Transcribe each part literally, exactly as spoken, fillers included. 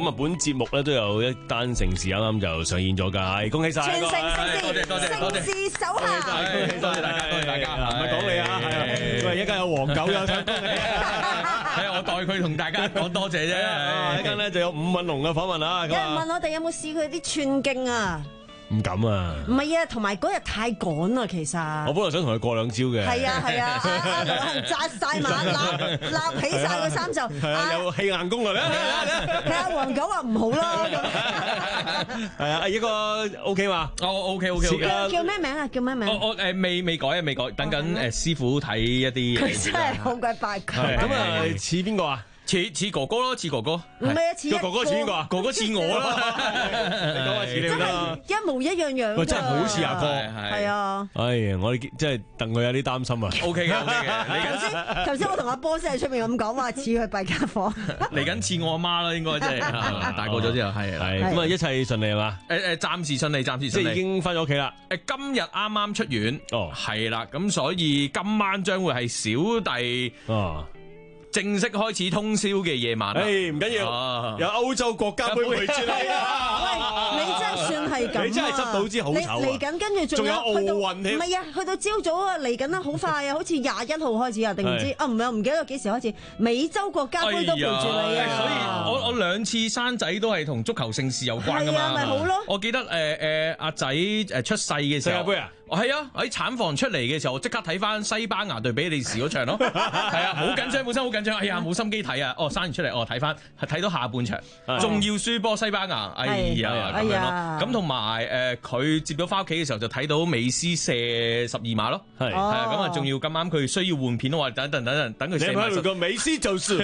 咁啊，本節目咧都有一單盛事啱啱就上演咗㗎，恭喜晒！ 全城盛事， 多謝多謝多謝盛事手下。 多謝大家，多謝大家， 唔係講你啊，係喂，一間有黃狗有想恭喜， 係我代佢同大家講多謝啫。 一間咧就有伍允龍嘅訪問啊， 有人問我哋有冇試佢啲串經啊？ 唔敢啊！ 唔係啊，同埋嗰日太趕啦，其實。 我本來想同佢過兩招嘅。 係啊係啊，阿阿劉恒紮晒馬，立立起晒個衫袖。 係啊，有氣硬功嚟啊！ 係啊，黃狗話唔好啦。 係啊，一個 OK 嘛？ 哦 OK OK OK。 叫叫咩名啊？叫咩名？ 我我誒未未改啊，未改，等緊誒師傅睇一啲。 佢真係好鬼八卦。 咁啊，似邊個啊？ 似似哥哥咯，似哥哥。 唔係啊，似個哥哥似邊個啊？ 哥哥似我啦。 你講下似你真啦。 係一模一樣樣。 喂，真係好似阿哥。 係啊。 哎呀，我哋真係戥佢有啲擔心啊。 OK 嘅 OK 嘅。 頭先頭先我同阿波先喺出面咁講話，似佢弊家伙。 嚟緊似我阿媽啦，應該即係大個咗之後係係咁啊，一切順利係嘛？ 誒誒，暫時順利，暫時順利。 即係已經翻咗屋企啦。 誒，今日啱啱出院。 哦， 係啦，咁所以今晚將會係小弟哦。 正式開始通宵嘅夜晚。 誒，唔緊要，有歐洲國家杯回轉嚟啊！ 喂，你真係算係咁啊！ 你真係執到支好手啊！ 嚟緊跟住仲有奧運添， 唔係啊，去到朝早啊，嚟緊啦，好快啊，好似廿一號開始啊，定唔知啊？唔係，唔記得幾時開始？美洲國家杯都陪住你啊！ 所以我我兩次生仔都係同足球盛事有關噶嘛。 係啊，咪好咯！ 我記得誒誒阿仔誒出世嘅時候，世界杯啊！我係啊，喺產房出嚟嘅時候，我即刻睇翻西班牙對比利時嗰場咯。係啊，好緊張，本身好緊張。哎呀，冇心機睇啊！哦，生完出嚟，哦睇翻係睇到下半場，仲要輸波西班牙。哎呀，咁樣咯。咁同埋誒，佢接咗翻屋企嘅時候，就睇到美斯射十二碼咯。係係啊，咁啊，仲要咁啱佢需要換片，我話等等等等等佢射埋。 你睇個美斯就是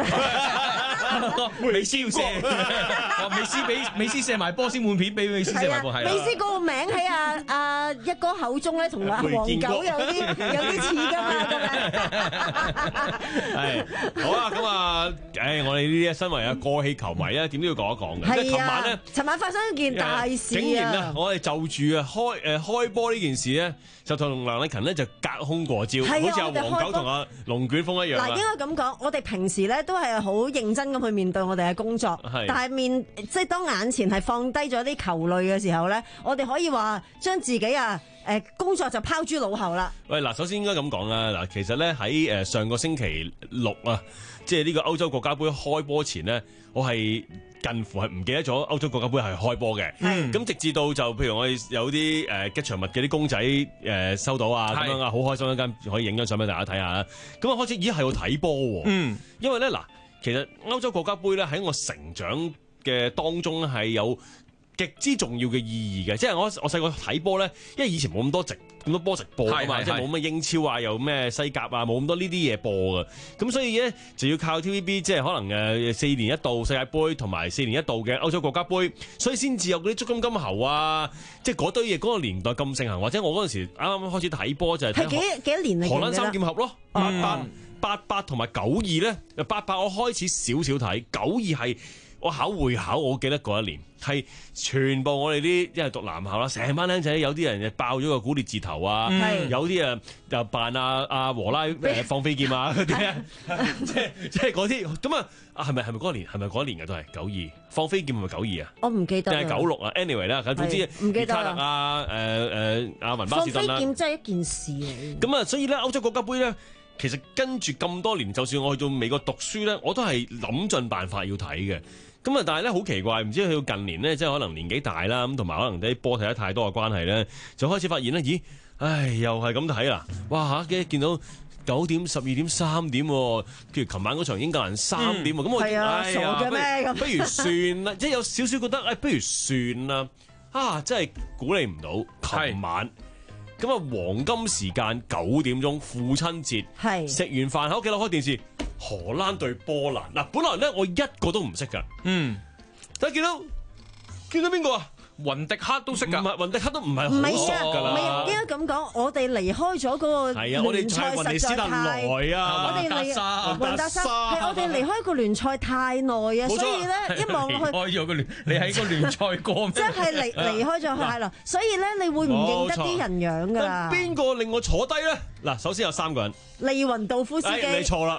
美斯要射，美斯俾美斯射埋波先換片，俾美斯射埋波。係美斯嗰個名喺阿阿一哥口中咧，同阿黃狗有啲有啲似噶嘛，咁樣。 係好啦，咁啊，誒，我哋呢啲身為啊過氣球迷咧，點都要講一講嘅。即係琴晚咧， 尋晚發生一件大事啊！ 竟然啊，我哋就住啊開誒開波呢件事咧，就同梁禮勤咧就隔空過招，好似阿黃狗同阿龍捲風一樣。 嗱，應該咁講，我哋平時咧都係好認真咁去面對我哋嘅工作，但係面即係當眼前係放低咗啲球類嘅時候咧，我哋可以話將自己啊誒工作就拋諸腦後啦。 喂，嗱，首先應該咁講啦，嗱，其實咧喺誒上個星期六啊，即係呢個歐洲國家杯開波前咧，我係近乎係唔記得咗歐洲國家杯係開波嘅。咁、嗯、直至到就譬如我哋有啲誒吉祥物嘅啲公仔誒、呃、收到啊，咁樣啊，好開心一間可以影張相俾大家睇下啦。咁啊開始咦係要睇波喎，嗯，因為咧嗱，其實歐洲國家杯咧喺我成長嘅當中係有極之重要嘅意義嘅，即係我我細個睇波咧，因為以前冇咁多直咁多波直播啊嘛，即係冇乜英超啊，又咩西甲啊，冇咁多呢啲嘢播㗎，咁所以咧就要靠 T V B，即係可能誒四年一度世界盃同埋四年一度嘅歐洲國家杯，所以先至有嗰啲足金金猴啊，即係嗰堆嘢嗰個年代咁盛行，或者我嗰陣時啱啱開始睇波就係係幾幾多年嚟？ 荷蘭三劍俠咯，八八八八同埋九二咧，八八我開始少少睇，九二係。我考會考，我記得嗰一年係全部我哋啲因為讀男校啦，成班僆仔有啲人就爆咗個古列字頭啊，嗯、有啲啊就扮阿阿和拉誒放飛劍啊嗰啲啊，即係即係嗰啲咁啊啊係咪係咪嗰年係咪嗰年嘅都係九二放飛劍係咪九二啊？ 我唔記得。 定係九六啊 ？anyway 啦，總之唔記得啦。啊誒誒阿文巴士頓啦。 放飛劍真係一件事嚟。 咁啊，所以咧歐洲國家杯咧。其實跟住咁多年，就算我去到美國讀書咧，我都係諗盡辦法要睇嘅。咁啊，但係咧好奇怪，唔知去到近年咧，即係可能年紀大啦，咁同埋可能啲波睇得太多嘅關係咧，就開始發現咧，咦，唉，又係咁睇啦！哇嚇，嘅見到九點、十二點、三點，譬如琴晚嗰場英格蘭三點，咁、嗯、我係啊，傻嘅咩？不如算啦，即係有少少覺得，誒，不如算啦。啊，真係估你唔到，琴晚。咁啊，黃金時間九點鐘，父親節，係食完飯喺屋企攞開電視，荷蘭對波蘭。嗱，本來咧我一個都唔識噶，嗯，但係見到見到邊個啊？雲迪克都識噶，唔係雲迪克都唔係好熟噶啦。 唔係應該咁講，我哋離開咗嗰個聯賽實在太，我哋離雲達沙係我哋離開個聯賽太耐啊，所以咧一望落去， 開咗個聯，你喺個聯賽過咩？ 即係離離開咗太耐，所以咧你會唔認得啲人樣噶啦？ 邊個令我坐低咧？嗱，首先有三個人， 利雲道夫斯基， 你錯啦。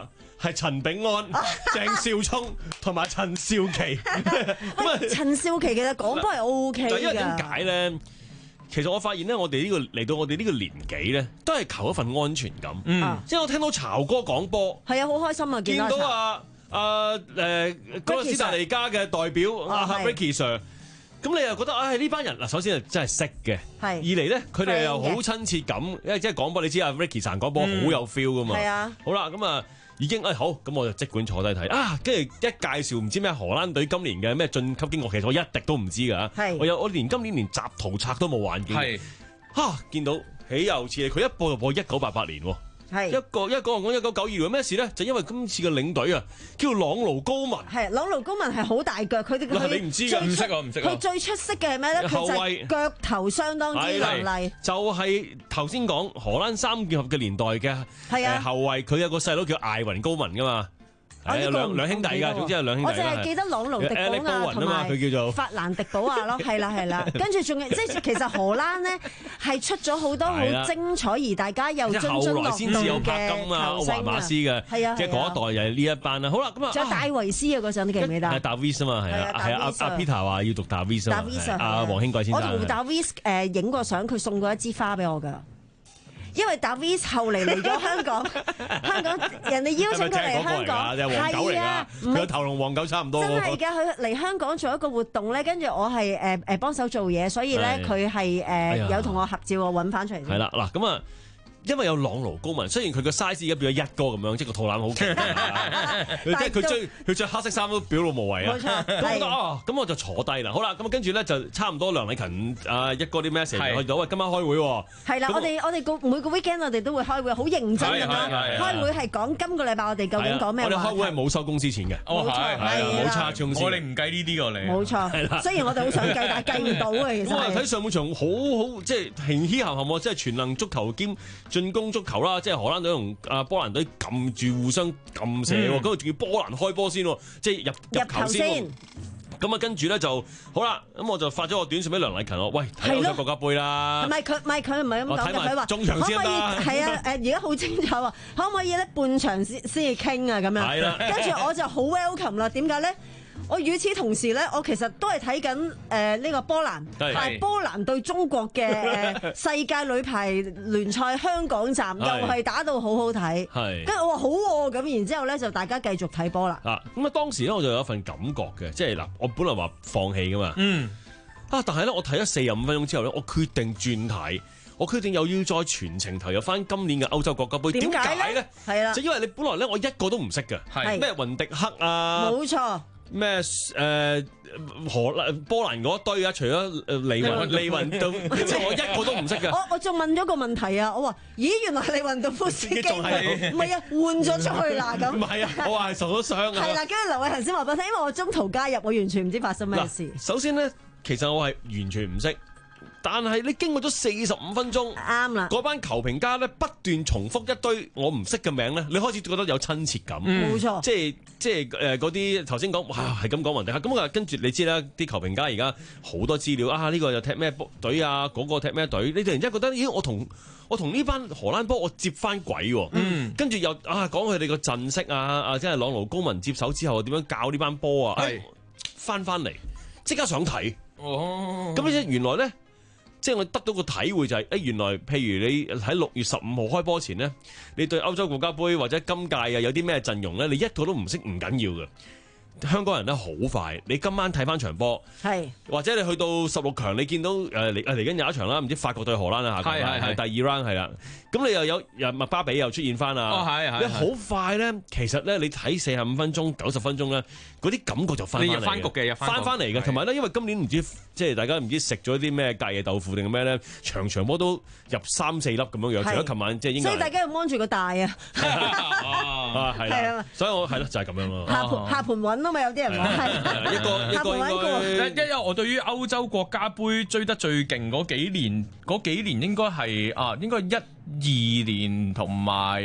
係陳炳安、鄭少聰同埋陳少琪。咁啊， 陳少琪其實講波係 O K 㗎。 因為點解咧？其實我發現咧，我哋呢個嚟到我哋呢個年紀咧，都係求一份安全感。嗯，即係我聽到曹哥講波， 係啊，好開心啊！ 見到啊啊誒哥斯達黎加嘅代表阿 Ricky Sir。咁你又覺得唉呢班人嗱，首先係真係識嘅，二嚟咧佢哋又好親切感，因為即係講波，你知啊 Ricky 陳講波好有 feel 噶嘛。係啊，好啦，咁啊已經誒好，咁我就即管坐低睇啊，跟住一介紹唔知咩荷蘭隊今年嘅咩晉級經過，其實我一滴都唔知㗎。係，我有我連今年連集圖冊都冇玩嘅。係，嚇見到豈有此理，佢一播就播一九八八年喎。係一個一個講一九九二年咩事咧？就因為今次嘅領隊啊，叫朗奴高文。係朗奴高文係好大腳，佢哋佢你唔知㗎，唔識啊，唔識啊。 佢最出色嘅係咩咧？後衞腳頭相當之凌厲。 就係頭先講荷蘭三劍俠嘅年代嘅誒後衞，佢有個細佬叫艾雲高文㗎嘛。係有兩兩兄弟㗎，總之係兩兄弟。 我淨係記得朗奴迪保亞同埋佢叫做法蘭迪保亞咯，係啦係啦。跟住仲有即係其實荷蘭呢係出咗好多好精彩而大家又津津樂道嘅球星。後來先至有柏金啊、華馬斯嘅，係啊，即係嗰一代又係呢一班啦。好啦，咁啊， 仲有戴維斯啊嗰陣，你記唔記得？ 係達維斯啊嘛，係啊係啊，阿阿 Peter 話要讀達維斯啊，阿黃興貴先生。 我同達維斯誒影過相，佢送過一支花俾我㗎。因為達維斯後嚟嚟咗香港，香港人哋邀請佢嚟香港， 係啊，佢個頭同黃狗差唔多。 真係㗎，佢嚟香港做一個活動咧，跟住我係誒誒幫手做嘢，所以咧佢係誒有同我合照，我揾翻出嚟。 係啦，嗱咁啊。因為有朗奴高文，雖然佢個 size 而家變咗一哥咁樣，即係個肚腩好勁，即係佢追佢著黑色衫都表露無遺啊！冇錯，咁啊，咁我就坐低啦。好啦，咁跟住咧就差唔多梁禮勤啊一哥啲 message 去到，喂今晚開會喎。係啦，我哋我哋個每個 weekend 我哋都會開會，好認真咁樣開會，係講今個禮拜我哋究竟講咩話題。 我哋開會係冇收公司錢嘅， 冇錯，係冇差公司。 我哋唔計呢啲㗎，你冇錯，係啦。雖然我哋好想計，但係計唔到嘅其實。 我睇上半場好好，即係輕輕含含喎，即係全能足球兼進攻足球啦，即係荷蘭隊同啊波蘭隊撳住互相撳射喎，咁啊仲要波蘭開波先，即係入入球先。咁啊跟住咧就好啦，咁我就發咗個短信俾梁禮勤，我喂睇歐洲國家杯啦。 唔係佢，唔係佢唔係咁講嘅，佢話中場先啦。 係啊，誒而家好清楚啊，可唔可以咧半場先先至傾啊咁樣？係啦，跟住我就好 welcome 啦。點解咧？我與此同時咧，我其實都係睇緊誒呢個波蘭，係波蘭對中國嘅世界女排聯賽香港站，又係打到好好睇。係，跟住我話好喎，咁然之後咧就大家繼續睇波啦。啊， 咁啊當時咧我就有一份感覺嘅，即係嗱，我本來話放棄噶嘛，嗯，啊，但係咧我睇咗四十五分鐘之後咧，我決定轉睇。我決定又要再全程投入翻今年嘅歐洲國家杯，點解咧？係啦，就因為你本來咧我一個都唔識嘅，係咩雲迪克啊， 冇錯。 咩誒荷蘭波蘭嗰堆啊？除咗利雲利雲道，即係我一個都唔識嘅。 我我仲問咗個問題啊！我話：咦，原來利雲道夫斯基唔係啊，換咗出去啦咁。 唔係啊，我話係受咗傷啊。 係啦，跟住劉偉恒先話俾我聽，因為我中途加入，我完全唔知發生咩事。 首先咧，其實我係完全唔識。但係你經過咗四十五分鐘，啱啦。嗰班球評家咧不斷重複一堆我唔識嘅名咧，你開始覺得有親切感。 冇錯， 即係即係誒嗰啲頭先講，哇係咁講雲迪克，咁啊跟住你知啦，啲球評家而家好多資料啊，呢個又踢咩隊啊，嗰個踢咩隊，你突然之間覺得咦，我同我同呢班荷蘭波我接翻軌喎。嗯，跟住又啊講佢哋個陣式啊啊，即係朗奴高文接手之後點樣教呢班波啊，係翻翻嚟即刻想睇。哦，咁即係原來咧。即係我得到個體會就係、是，誒原來譬如你喺六月十五號開波前咧，你對歐洲國家杯或者今屆啊有啲咩陣容咧，你一個都唔識唔緊要嘅。香港人咧好快，你今晚睇翻場波，係或者你去到十六強，你見到誒嚟嚟緊有一場啦，唔知法國對荷蘭啊，下個係第二 round 係啦，咁你又有又麥巴比又出現翻啊，哦係係，你好快咧，其實咧你睇四十五分鐘、九十分鐘咧，嗰啲感覺就翻翻嚟，翻局嘅，翻翻嚟嘅，同埋咧，因為今年唔知即係大家唔知食咗啲咩隔夜豆腐定咩咧，場場波都入三四粒咁樣樣，除咗琴晚即係應該， 所以大家要安住個大啊， 啊係啦，所以我係咯就係咁樣咯， 下盤下盤穩。有啲人話係一個一個應該，因為我對於歐洲國家杯追得最勁嗰幾年，嗰幾年應該係啊，應該一二年同埋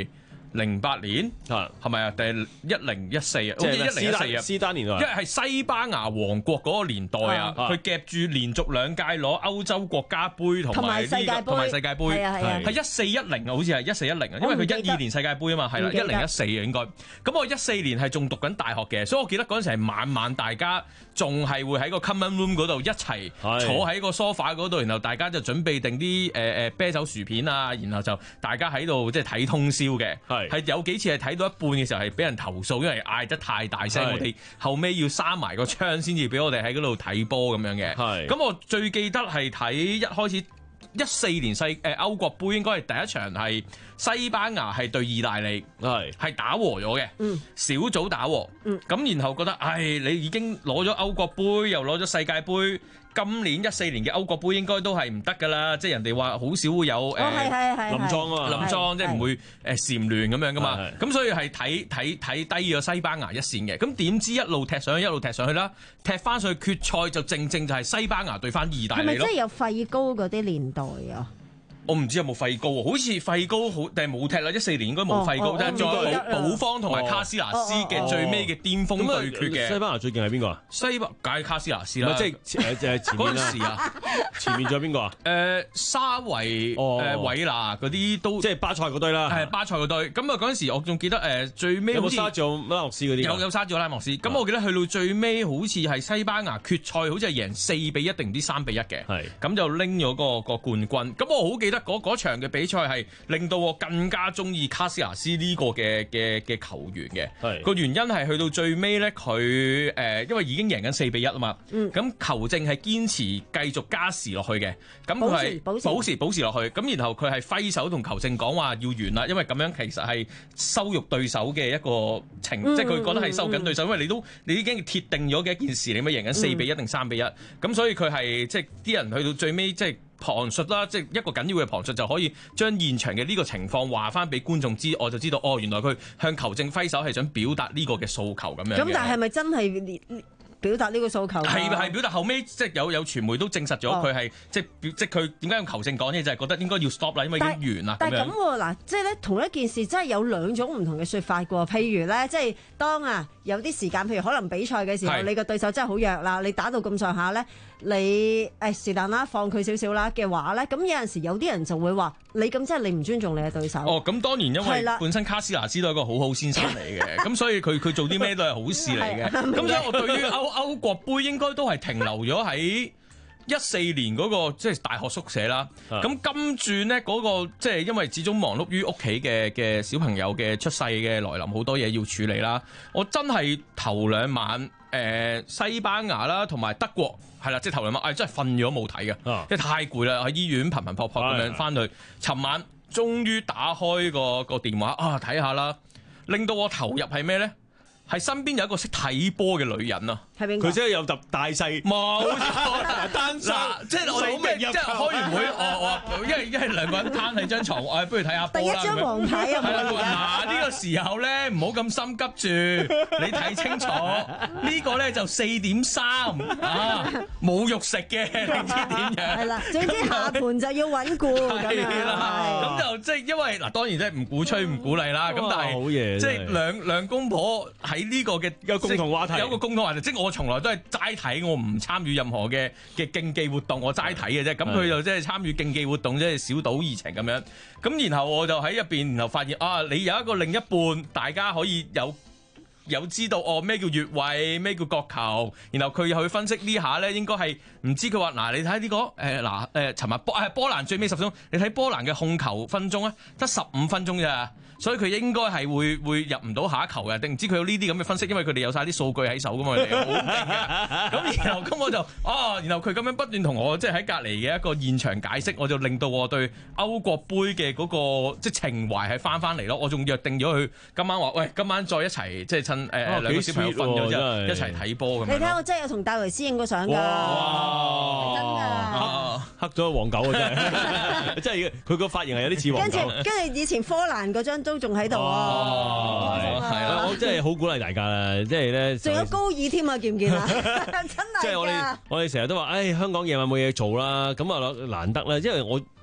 零八年啊， 係咪啊？定係一零一四啊？ 即係一零一四啊， 斯丹年代， 因為係西班牙王國嗰個年代啊，佢夾住連續兩屆攞歐洲國家杯同埋呢個同埋世界盃，係一四一零啊，好似係一四一零啊，因為佢一二年世界盃啊嘛，係啦，一零一四啊應該。咁我一四年係仲讀緊大學嘅，所以我記得嗰陣時係晚晚大家仲係會喺個 common room 嗰度一齊坐喺個 sofa 嗰度，然後大家就準備定啲誒誒啤酒薯片啊，然後就大家喺度即係睇通宵嘅。係有幾次係睇到一半嘅時候係俾人投訴，因為嗌得太大聲，我哋後尾要閂埋個窗先至俾我哋喺嗰度睇波咁樣嘅。係咁我最記得係睇一開始一四年世誒歐國杯應該係第一場係西班牙係對意大利係係打和咗嘅，嗯、小組打和。咁、嗯、然後覺得唉，你已經攞咗歐國杯又攞咗世界盃。今年一四年嘅歐國杯應該都係唔得㗎啦，即係人哋話好少會有誒冧莊啊， 冧莊即係唔會誒蟬聯咁樣㗎嘛，咁所以係睇睇睇低咗西班牙一線嘅，咁點知一路踢上去一路踢上去啦，踢翻上去決賽就正正就係西班牙對翻意大利咯。係咪即係有費高嗰啲年代啊？ 我唔知有冇費高喎，好似費高好定係冇踢啦。一四年應該冇費高，但係再保方同埋卡斯拿斯嘅最尾嘅巔峰對決嘅。 西班牙最勁係邊個啊？ 西班梗係卡斯拿斯啦， 即係誒誒前面啦。 嗰陣時啊， 前面仲有邊個啊？ 誒沙維、誒韋拿嗰啲都即係巴塞嗰堆啦。係巴塞嗰堆。咁啊嗰陣時我仲記得誒最尾有冇沙佐拉莫斯嗰啲？ 有有沙佐拉莫斯。咁我記得去到最尾好似係西班牙決賽，好似係贏四比一定唔知三比一嘅。係。咁就拎咗個個冠軍。咁我好記得嗰嗰場嘅比賽係令到我更加中意卡斯拿斯呢個嘅嘅嘅球員嘅，個原因係去到最尾咧，佢誒因為已經贏緊四比一啊嘛，咁、嗯、球證係堅持繼續加時落去嘅，咁佢係保時保時落去，咁然後佢係揮手同球證講話要完啦，因為咁樣其實係羞辱對手嘅一個情，嗯、即係佢覺得係收緊對手，嗯、因為你都你已經鐵定咗嘅一件事，你咪贏緊四比一定三比一，咁所以佢係即係啲人去到最尾即係。旁述啦，即係一個緊要嘅旁述就可以將現場嘅呢個情況話翻俾觀眾知，我就知道哦，原來佢向球證揮手係想表達呢個嘅訴求咁樣。咁但係咪真係表達呢個訴求？ 係係表達，後尾即係有有傳媒都證實咗佢係即係即係佢點解用球證講嘢就係、是、覺得應該要 stop 啦，因為已經完啦。 但係咁喎嗱，即係咧同一件事真係有兩種唔同嘅説法嘅喎。譬如咧，即係當啊有啲時間，譬如可能比賽嘅時候，是你個對手真係好弱啦，你打到咁上下咧。你誒是但啦，放佢少少啦嘅話咧，咁有陣時有啲人就會話你咁即係你唔尊重你嘅對手。 哦，咁當然因為本身卡斯拿斯都係一個好好先生嚟嘅，咁所以佢佢做啲咩都係好事嚟嘅。咁所以我對於歐歐國杯應該都係停留咗喺一四年嗰個即係大學宿舍啦。咁今轉呢嗰個即係因為始終忙碌於屋企嘅嘅小朋友嘅出世嘅來臨，好多嘢要處理啦。我真係頭兩晚誒、呃、西班牙啦同埋德國。係啦，即係頭兩晚，誒真係瞓咗冇睇嘅，即係太攰啦，喺醫院頻頻撲撲咁樣翻去。尋晚終於打開個個電話啊，睇下啦，令到我投入係咩咧？係身邊有一個識睇波嘅女人啊！係邊個？佢真係有揼大細，冇錯，單身。即係我哋即係開完會，我我因為因為兩個人攤喺張床，我不如睇下波啦。第一張黃牌啊！嗱，呢個時候咧唔好咁心急住，你睇清楚呢個咧就四點三啊，冇肉食嘅，你知點樣？係啦，總之下盤就要穩固咁樣。咁就即係因為嗱，當然即係唔鼓吹唔鼓勵啦。咁但係即係兩兩公婆喺呢個嘅有共同話題，有個共同話題，即係我從來都係齋睇，我唔參與任何嘅嘅競技活動，我齋睇嘅啫。咁佢就即係參與競技活動，即係小賭怡情咁樣。咁然後我就喺入邊，然後發現啊，你有一個另一半，大家可以有有知道哦咩叫越位，咩叫角球。然後佢又去分析呢下咧，應該係唔知佢話嗱，你睇呢個誒嗱誒，尋日波誒波蘭最尾十分鐘，你睇波蘭嘅控球分鐘咧，得十五分鐘咋。所以佢應該係會會入唔到下一球嘅，定唔知佢有呢啲咁嘅分析，因為佢哋有晒啲數據喺手噶嘛，佢哋好勁嘅。咁然後咁我就哦，然後佢咁樣不斷同我即係喺隔離嘅一個現場解釋，我就令到我對歐國杯嘅嗰個即係情懷係翻翻嚟咯。我仲約定咗佢今晚話，喂，今晚再一齊即係趁誒兩個小朋友瞓咗之後一齊睇波咁。你睇我真係有同戴維斯影過相㗎，真㗎。黑咗黃狗啊！真係，真係佢個髮型係有啲似黃狗。跟住，跟住以前科蘭嗰張都仲喺度啊！係啦，我真係好鼓勵大家啦，即係咧。仲有高爾添啊，見唔見啊？真係。即係我哋，我哋成日都話，誒香港夜晚冇嘢做啦，咁啊難得啦，因為我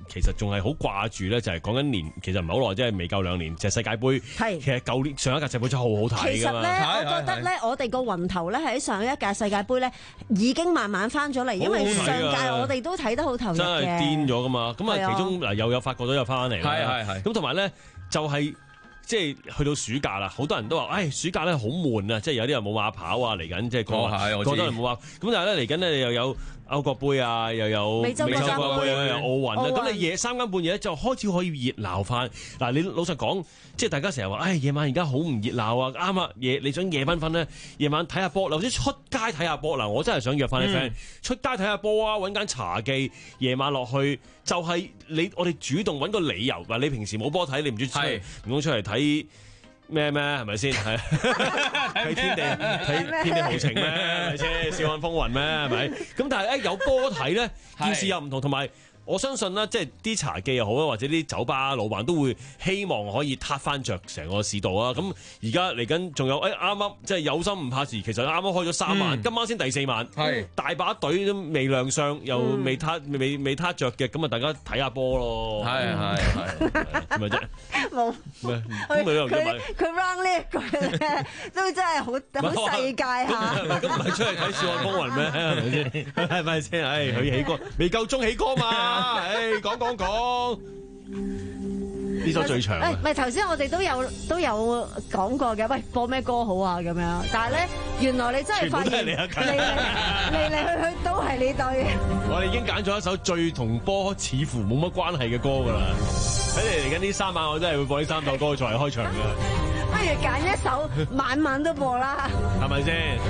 其實仲係好掛住咧，就係講緊年，其實唔係好耐，即係未夠兩年，就係世界盃。係其實舊年上一屆世界盃真係好好睇㗎嘛。 其實咧，我覺得咧，我哋個雲頭咧喺上一屆世界盃咧已經慢慢翻咗嚟，因為上屆我哋都睇得好投入嘅。 真係癲咗㗎嘛！咁啊，其中嗱又有法國都有翻嚟啦。 係係係。 咁同埋咧就係。即係去到暑假啦，好多人都話，唉，暑假咧好悶啊！即係有啲人冇馬跑啊，嚟緊即係過過多人冇話。咁但係咧嚟緊咧又有歐國杯啊，又有美洲國家杯啊，又有奧運啊。咁你夜三更半夜就開始可以熱鬧翻。嗱，你老實講，即係大家成日話，唉，夜晚而家好唔熱鬧啊！啱啊，夜你想夜繽紛咧，夜晚睇下波，或者出街睇下波。嗱，我真係想約翻啲 friend 出街睇下波啊！揾間茶記，夜晚落去就係你我哋主動揾個理由。嗱，你平時冇波睇，你唔知出唔通出嚟睇？睇咩咩係咪先？係睇天地睇天地豪情咩？係咪先？笑看風雲咩？係咪？咁但係誒有波睇咧，件事又唔同，同埋。我相信啦，即係啲茶記又好啦，或者啲酒吧老闆都會希望可以撻翻着成個市道啊！咁而家嚟緊仲有誒啱啱即係有心唔怕事，其實啱啱開咗三晚，嗯、今晚先第四晚，係大把隊都未亮相，又未撻未未撻著嘅，咁啊大家睇下波咯，係係係，係咪啫？冇咩？佢佢 run 呢一句咧，都真係好好世界下。咁唔係出嚟睇笑看風雲咩？係咪先？係咪先？唉，佢起歌未夠鐘起歌嘛？唉，講講講呢首最長。誒，唔係頭先我哋都有都有講過嘅，喂，播咩歌好啊？咁樣，但係咧，原來你真係發現嚟嚟嚟去去都係呢對。我哋已經揀咗一首最同波似乎冇乜關係嘅歌㗎啦。睇嚟嚟緊呢三晚，我真係會播呢三首歌作為開場㗎。不如揀一首晚晚都播啦，係咪先？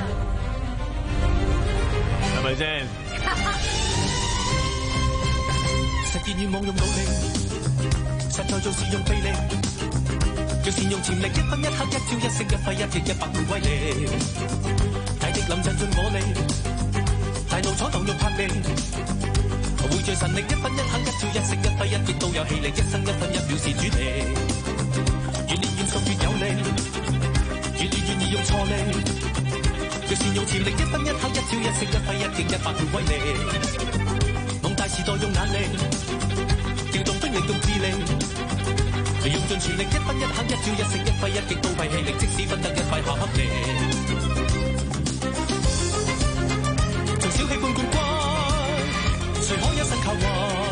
係咪先？實現願望用努力，實在做事用臂力，要善用潛力，一分一刻一朝一夕一揮一擊一百倍威力，大敵臨陣盡我力，大怒闖蕩用魄力，匯聚神力，一分一刻一朝一夕一揮一擊都有氣力，一生一分一秒是主力，越練越熟越有力，越練越易用錯力，要善用潛力，一分一刻一朝一夕一揮一擊一百倍威力。大時代用眼力，調動兵力用智力，用盡全力，一分一刻一朝一夕一揮一擊都係氣力，即使分得一塊下黑力。從小喜歡冠軍，誰可一生靠運？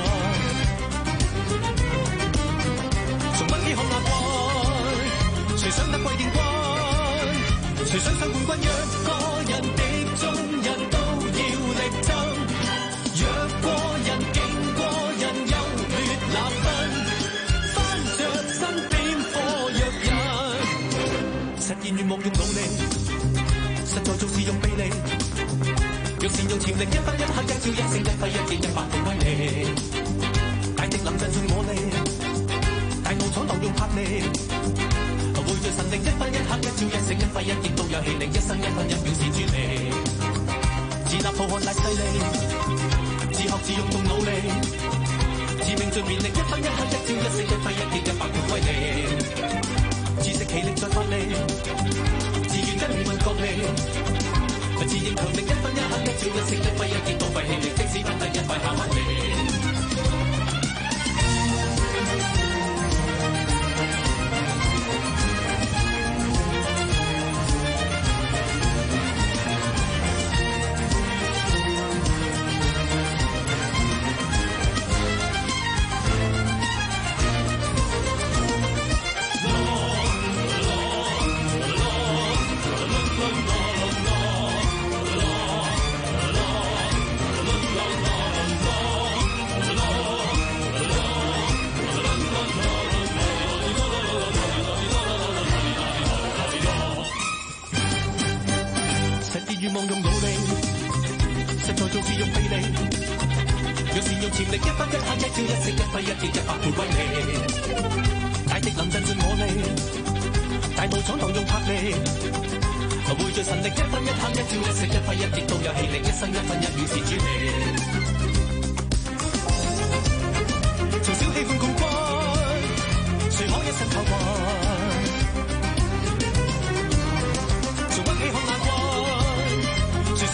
從不羈看亞軍，誰想得季殿軍？誰想上冠軍？若個人的眾人都要力爭。若過人勁過人優劣立分，翻着身點火藥人，實現願望用努力，實在做事用臂力，若善用潛力，一分一刻一朝一夕一揮一擊一百倍威力，大敵臨陣盡我力，大怒闖蕩用魄力，匯聚神力，一分一刻一朝一夕一揮一擊都有氣力，一生一分一秒是專利，自立浩瀚大勢力。自學自用動努力，自命盡勉力，一分一刻一朝一夕一揮一擊一百倍威力，自食其力再發力，自願跟命運角力，自認強力，一分一刻一朝一夕一揮一擊都費氣力，即使分得一塊下黑力。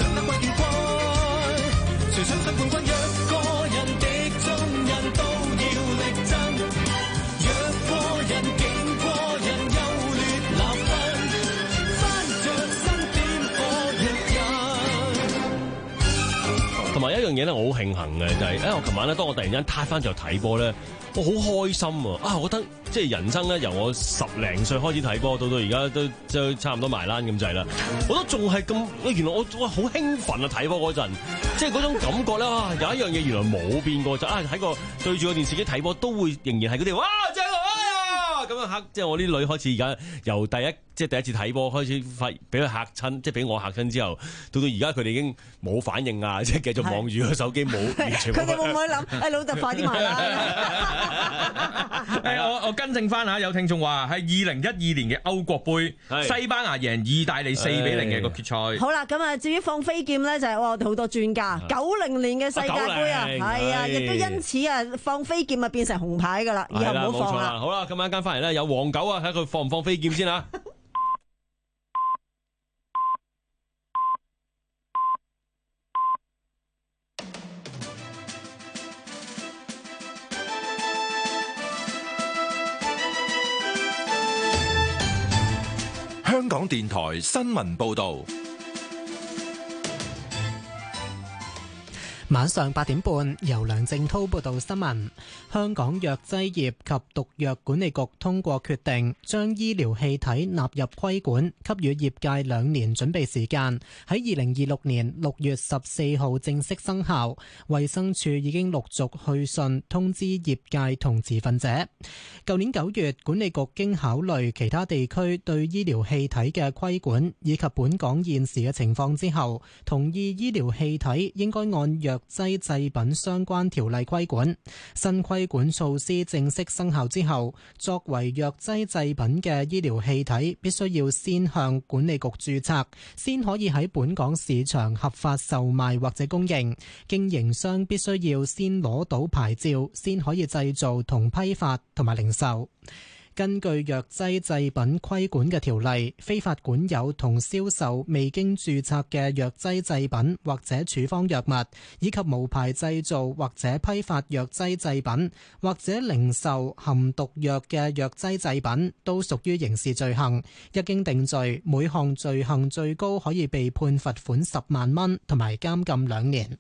誰想上冠軍？若個人的眾人都要嘢咧，我好慶幸嘅就係、是，誒我琴晚咧，當我突然間攤翻就睇波咧，我好開心啊！啊，我覺得即係人生咧，由我十零歲開始睇波，到到而家都就差唔多埋欄咁滯啦，我都仲係咁，原來我哇好興奮啊！睇波嗰陣，即係嗰種感覺咧，啊有一樣嘢原來冇變過，就啊喺個對住個電視機睇波都會仍然係嗰啲哇正啊！哎呀咁樣嚇，即係我啲女開始而家由第一。即係第一次睇波開始發俾佢嚇親，即係俾我嚇親之後，到到而家佢哋已經冇反應啊！即係繼續望住個手機冇完全。佢哋會唔會諗？誒老豆快啲埋啦！ 誒我我更正翻嚇，有聽眾話係二零一二年嘅歐國杯，西班牙贏意大利四比零嘅個決賽。 好啦，咁啊至於放飛劍咧，就係我哋好多專家九零年嘅世界盃啊，係啊，亦都因此啊放飛劍啊變成紅牌㗎啦，以後唔好放啦。 好啦，今晚間翻嚟咧有黃狗啊，睇佢放唔放飛劍先啊！ 香港電台新聞報道， 晚上八點半由梁正滔報道新聞。香港藥劑業及毒藥管理局通過決定，將醫療氣體納入規管，給予業界兩年準備時間，喺二零二六年六月十四號正式生效。衛生署已經陸續去信通知業界同持份者。舊年九月，管理局經考慮其他地區對醫療氣體嘅規管以及本港現時嘅情況之後，同意醫療氣體應該按藥劑製品相關條例規管。新規管措施正式生效之後，作為藥劑製品嘅醫療氣體必須要先向管理局註冊，先可以喺本港市場合法售賣或者供應。經營商必須要先攞到牌照，先可以製造同批發同埋零售。根據藥劑製品規管嘅條例，非法管有同銷售未經註冊嘅藥劑製品或者處方藥物，以及無牌製造或者批發藥劑製品，或者零售含毒藥嘅藥劑製品，都屬於刑事罪行。一經定罪，每項罪行最高可以被判罰款十萬蚊，同埋監禁兩年。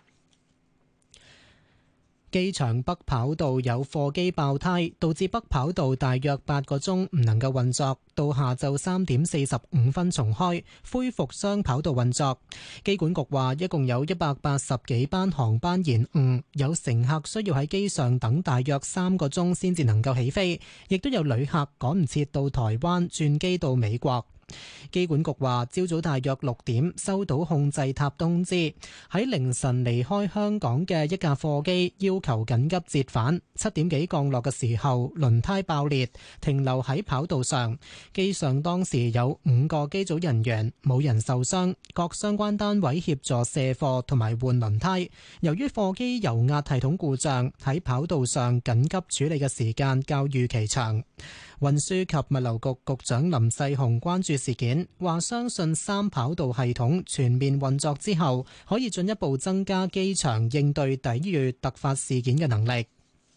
機場北跑道有貨機爆胎，導致北跑道大約八個鐘唔能夠運作，到下晝三點四十五分重開，恢復雙跑道運作。機管局話，一共有一百八十幾班航班延誤，有乘客需要喺機上等大約三個鐘先至能夠起飛，亦都有旅客趕唔切到台灣轉機到美國。機管局話，朝早大約六點收到控制塔通知，喺凌晨離開香港嘅一架貨機要求緊急折返，七點幾降落嘅時候輪胎爆裂，停留喺跑道上。機上當時有五個機組人員，冇人受傷，各相關單位協助卸貨同埋換輪胎。由於貨機油壓系統故障，喺跑道上緊急處理嘅時間較預期長。運輸及物流局局長林世雄關注事件，話相信三跑道系統全面運作之後，可以進一步增加機場應對抵禦突發事件嘅能力。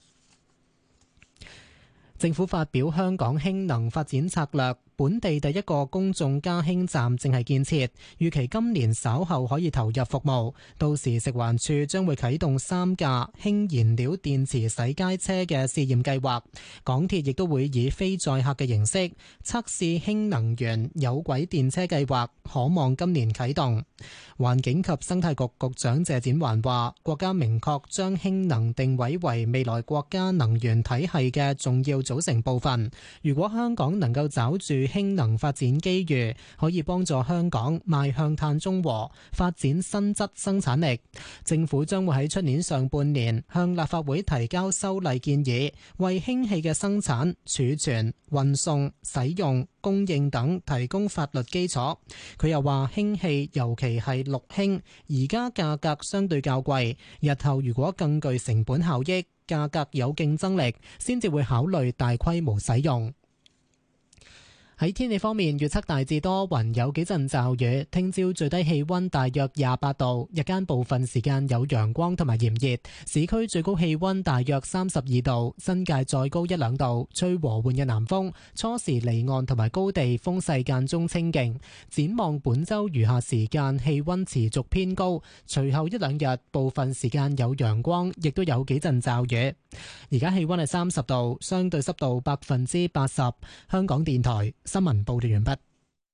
政府發表香港氫能發展策略，本地第一個公眾加氫站正係建設，預期今年稍後可以投入服務。到時食環署將會啟動三架氫燃料電池洗街車嘅試驗計劃，港鐵亦都會以非載客嘅形式測試氫能源有軌電車計劃，可望今年啟動。環境及生態局局長謝展寰話，國家明確將氫能定位為未來國家能源體系嘅重要組成部分。如果香港能夠抓住氫能發展機遇，可以幫助香港邁向碳中和，發展新質生產力。政府將會喺出年上半年向立法會提交修例建議，為氫氣嘅生產、儲存、運送、使用、供應等提供法律基礎。佢又話，氫氣尤其係氯氫，而家價格相對較貴，日後如果更具成本效益，價格有競爭力，先至會考慮大規模使用。 喺天氣方面，預測大致多雲，有幾陣驟雨。聽朝最低氣溫大約廿八度，日間部分時間有陽光同埋炎熱。市區最高氣溫大約三十二度，新界再高一兩度。吹和緩嘅南風，初時離岸同埋高地風勢間中清勁。展望本週餘下時間氣溫持續偏高，隨後一兩日部分時間有陽光，亦都有幾陣驟雨。而家氣溫係三十度，相對濕度百分之八十。香港電台新聞報道完畢。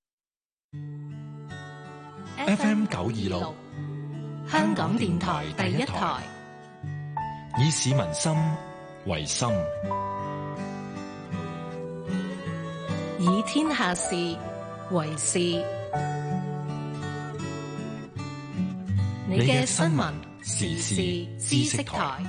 F M 九二六， 香港電台第一台， 以市民心為心， 以天下事為事。你嘅新聞時事知識台。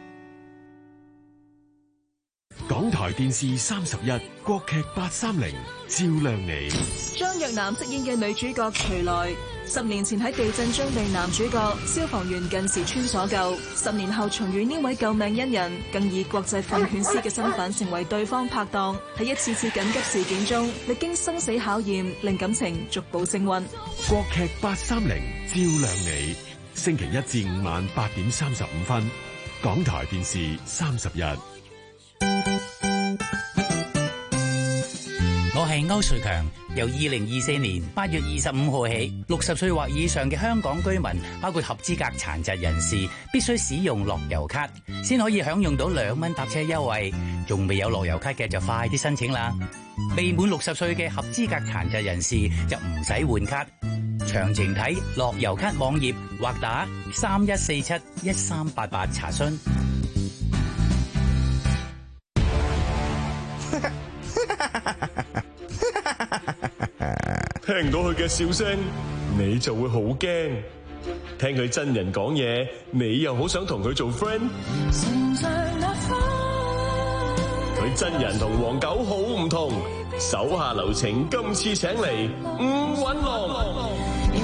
港台電視三十一，國劇八三零，照亮你。 張若楠飾演嘅女主角徐來，十年前喺地震中被男主角消防員近時川所救，十年後重遇呢位救命恩人，更以國際訓犬師嘅身份成為對方拍檔，喺一次次緊急事件中歷經生死考驗，令感情逐步升溫。 國劇八三零，照亮你。星期一至五晚八點三十五分，港台電視三十一。 我係歐瑞強。由二零二四年八月二十五號起，六十歲或以上嘅香港居民，包括合資格殘疾人士，必須使用樂悠卡，先可以享用到兩蚊搭車優惠。仲未有樂悠卡嘅就快啲申請啦。未滿六十歲嘅合資格殘疾人士就唔使換卡。詳情睇樂悠卡網頁或打三一四七一三八八查詢。 聽到佢嘅笑聲，你就會好驚；聽佢真人講嘢，你又好想同佢做 friend。佢真人同黃狗好唔同，手下留情，今次請嚟伍允龍。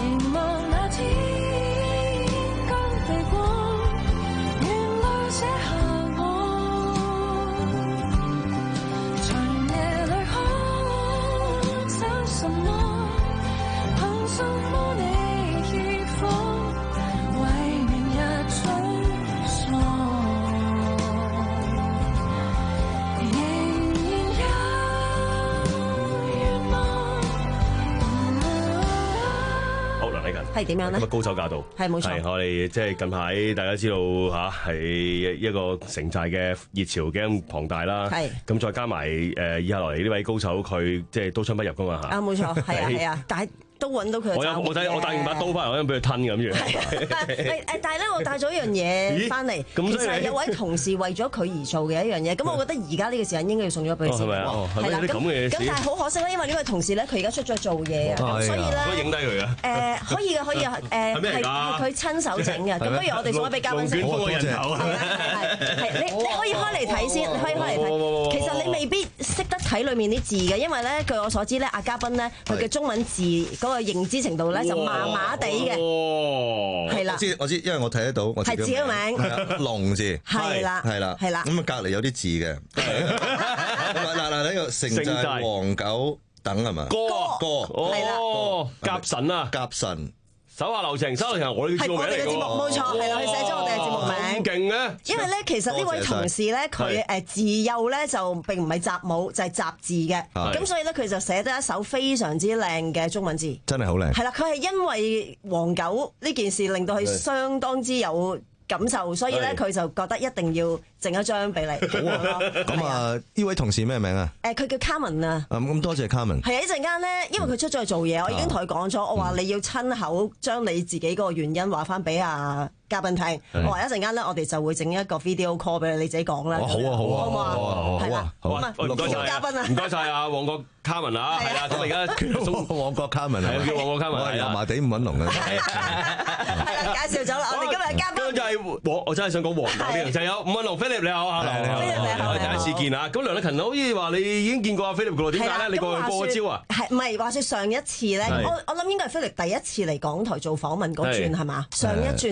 係點樣咧？ 咁啊高手駕到， 係冇錯。 係我哋即係近排大家知道嚇係一個城寨嘅熱潮幾咁龐大啦。係咁再加埋誒以下落嚟呢位高手，佢即係刀槍不入噶嘛嚇。啊冇錯，係啊係啊，但係都揾到佢。我有我帶我帶完把刀翻嚟，我想俾佢吞咁樣。誒誒，但係咧我帶咗一樣嘢翻嚟，其實有位同事為咗佢而做嘅一樣嘢。咁我覺得而家呢個時間應該要送咗俾佢先。係咪啊？係啦，咁咁但係好可惜咧，因為呢位同事咧佢而家出咗做嘢啊，咁所以咧可以影低佢啊。誒可以嘅，可以啊。誒係係佢親手整嘅，咁不如我哋送咗俾嘉賓先。龍捲風嘅人頭係係係，你你可以開嚟睇先，你可以開嚟睇。其實你未必識得睇裡面啲字嘅，因為咧據我所知咧，阿嘉賓咧佢嘅中文字嗰個認知程度咧就麻麻地嘅。係啦，我知我知，因為我睇得到。係自己個名。龍字。係啦。係啦。係啦。咁啊隔離有啲字嘅。嗱嗱嗱，呢個城寨黃狗等係嘛？哥哥係啦。甲神啊，甲神。手下留情，手下留情，我哋嘅節目名嚟嘅。係我哋嘅節目，冇錯，係啦，佢寫咗我哋嘅節目名。咁勁嘅！因為咧，其實呢位同事咧，佢誒自幼咧就並唔係習武，就係習字嘅。咁所以咧，佢就寫得一手非常之靚嘅中文字。真係好靚。係啦，佢係因為黃狗呢件事令到佢相當之有感受，所以咧佢就覺得一定要整一張俾你。好啊，咁啊，呢位同事咩名啊？誒，佢叫 Carmen 啊。咁咁多謝 Carmen。係啊，一陣間咧，因為佢出咗去做嘢，我已經同佢講咗，我話你要親口將你自己嗰個原因話翻俾阿嘉賓聽。我話一陣間咧，我哋就會整一個 video call 俾你，你自己講啦。好啊，好啊，好啊，好啊，好啊。唔該曬嘉賓啊，唔該曬啊，旺角 Carmen 啊，係啦，咁而家叫旺角 Carmen 係叫旺角 Carmen，係油麻地伍允龍啊。係啦，介紹咗啦，我哋今日嘉賓就係我，我真係想講黃狗呢樣，就有伍允龍 Philip 你好嚇，你好，我哋第一次見啊。咁梁禮勤好似話你已經見過阿 Philip 㗎喎，點解咧？你過去過招啊？係唔係話説上一次咧？我我諗應該係 Philip 第一次嚟港台做訪問嗰轉係嘛？上一轉，總之係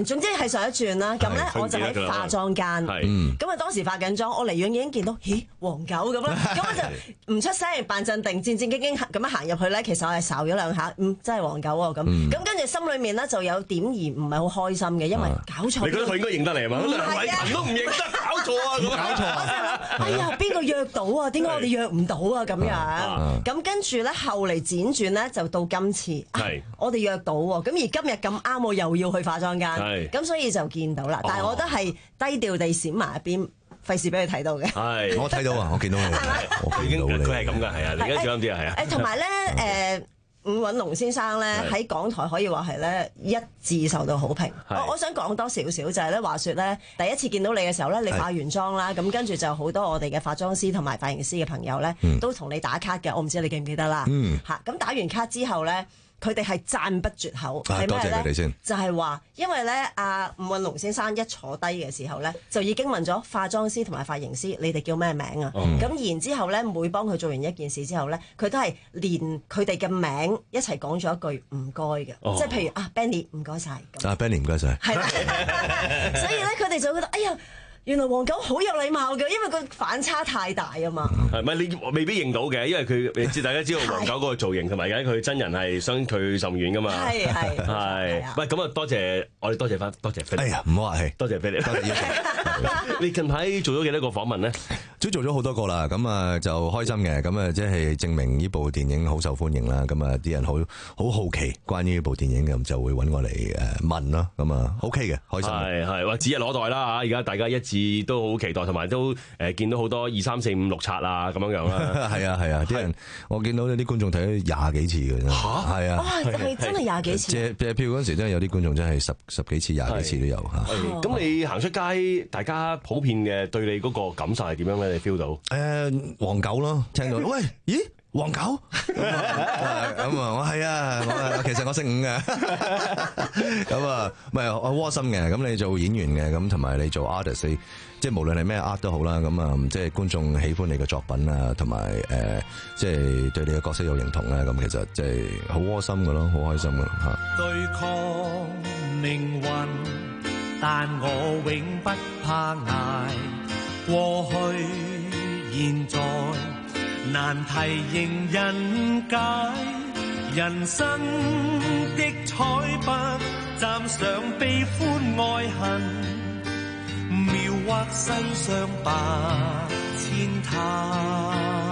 係上一轉啦。咁咧我就喺化妝間，咁啊當時化緊妝，我離遠已經見到，咦黃狗咁啦，咁我就唔出聲，扮鎮定，戰戰兢兢咁樣行入去咧。其實我係睄咗兩下，嗯，真係黃狗喎咁。咁跟住心裏面咧就有點而唔係好開心嘅，因為搞錯。 你覺得佢應該認得你係嘛？梁偉勤都唔認得，搞錯啊！咁搞錯啊！ 哎呀，邊個約到啊？點解我哋約唔到啊？咁樣咁跟住咧，後嚟輾轉咧就到今次，係我哋約到喎。咁而今日咁啱，我又要去化妝間，咁所以就見到啦。但係我覺得係低調地閃埋一邊，費事俾佢睇到嘅。係我睇到啊，我見到你，我已經佢係咁噶，係啊，你而家小心啲啊，係啊。 誒同埋咧誒。伍允龍先生咧喺港台可以話係咧一致受到好評。我我想講多少少就係咧話説咧第一次見到你嘅時候咧，你化完妝啦，咁跟住就好多我哋嘅化妝師同埋髮型師嘅朋友咧，都同你打卡嘅。我唔知你記唔記得啦。嚇咁打完卡之後咧，佢哋係讚不絕口。 係多謝佢哋先。 就係話，因為咧阿伍允龍先生一坐低嘅時候咧，就已經問咗化妝師同埋髮型師，你哋叫咩名啊？咁然之後咧，每幫佢做完一件事之後咧，佢都係連佢哋嘅名一齊講咗一句唔該嘅，即係譬如啊 Benny 唔該晒。 啊 Benny 唔該晒。係啦， 所以咧佢哋就覺得哎呀。原來黃狗好有禮貌嘅，因為個反差太大啊嘛。 係咪你未必認到嘅？因為佢你知大家知道黃狗嗰個造型同埋而家佢真人係相距甚遠噶嘛。係係係。喂，咁啊多謝我哋多謝翻多謝菲力。 哎呀，唔好客氣， 多謝菲力。多謝你近排做咗幾多個訪問咧？ 都做咗好多個啦，咁啊就開心嘅，咁啊即係證明呢部電影好受歡迎啦。咁啊啲人好好好奇關於呢部電影咁，就會揾我嚟誒問咯。咁啊 OK 嘅，開心。係係，話指日攞待啦嚇！而家大家一致。都好期待，同埋都誒見到好多二三四五六刷啊咁樣樣啦。係啊係啊，啲人我見到啲觀眾睇咗廿幾次嘅。嚇係啊！哇， 係真係廿幾次。 借借票嗰陣時真係有啲觀眾真係十十幾次、廿幾次都有嚇。 咁你行出街，大家普遍嘅對你嗰個感受係點樣咧？你 feel 到？ 誒黃狗咯，聽到喂咦？黃狗咁啊！我係啊，我其實我姓伍嘅。咁啊，唔係我窩心嘅。咁你做演員嘅，咁同埋你做 artist，即係無論係咩 art 都好啦。咁啊，即係觀眾喜歡你嘅作品啊，同埋誒，即係對你嘅角色有認同咧。咁其實即係好窩心嘅咯，好開心嘅嚇。 對抗命運，但我永不怕捱。過去、現在。難題迎人解，人生的彩筆蘸上悲歡愛恨，描畫世上百千態。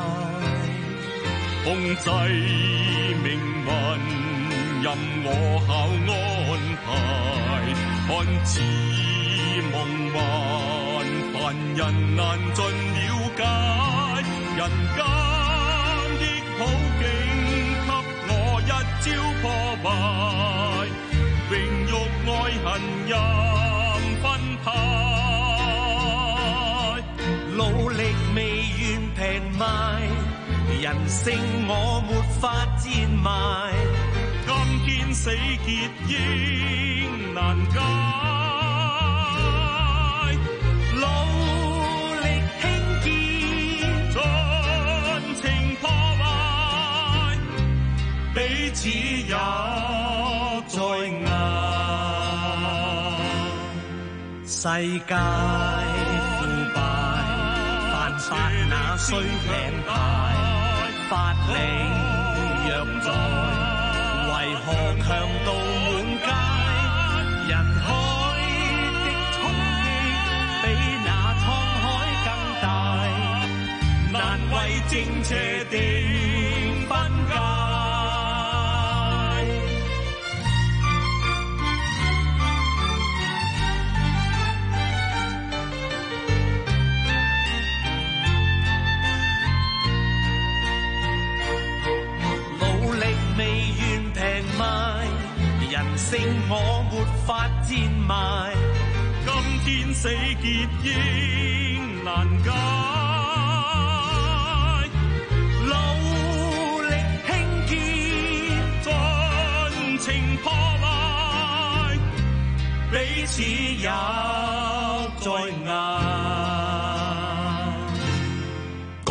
控制命運，任我巧安排，看似夢幻，凡人難盡了解，人間。好景給我一朝破壞，榮辱愛恨任分派，努力未願平賣，人性我沒法賤賣，今天死結應難解。彼此也在捱，世界腐敗，犯法那需領牌，法理若在，為何強盜滿街？人海的衝擊比那滄海更大，難為正邪定分界。人性我沒法賤賣，今天死結應難解，努力興建盡情破壞，彼此也在捱。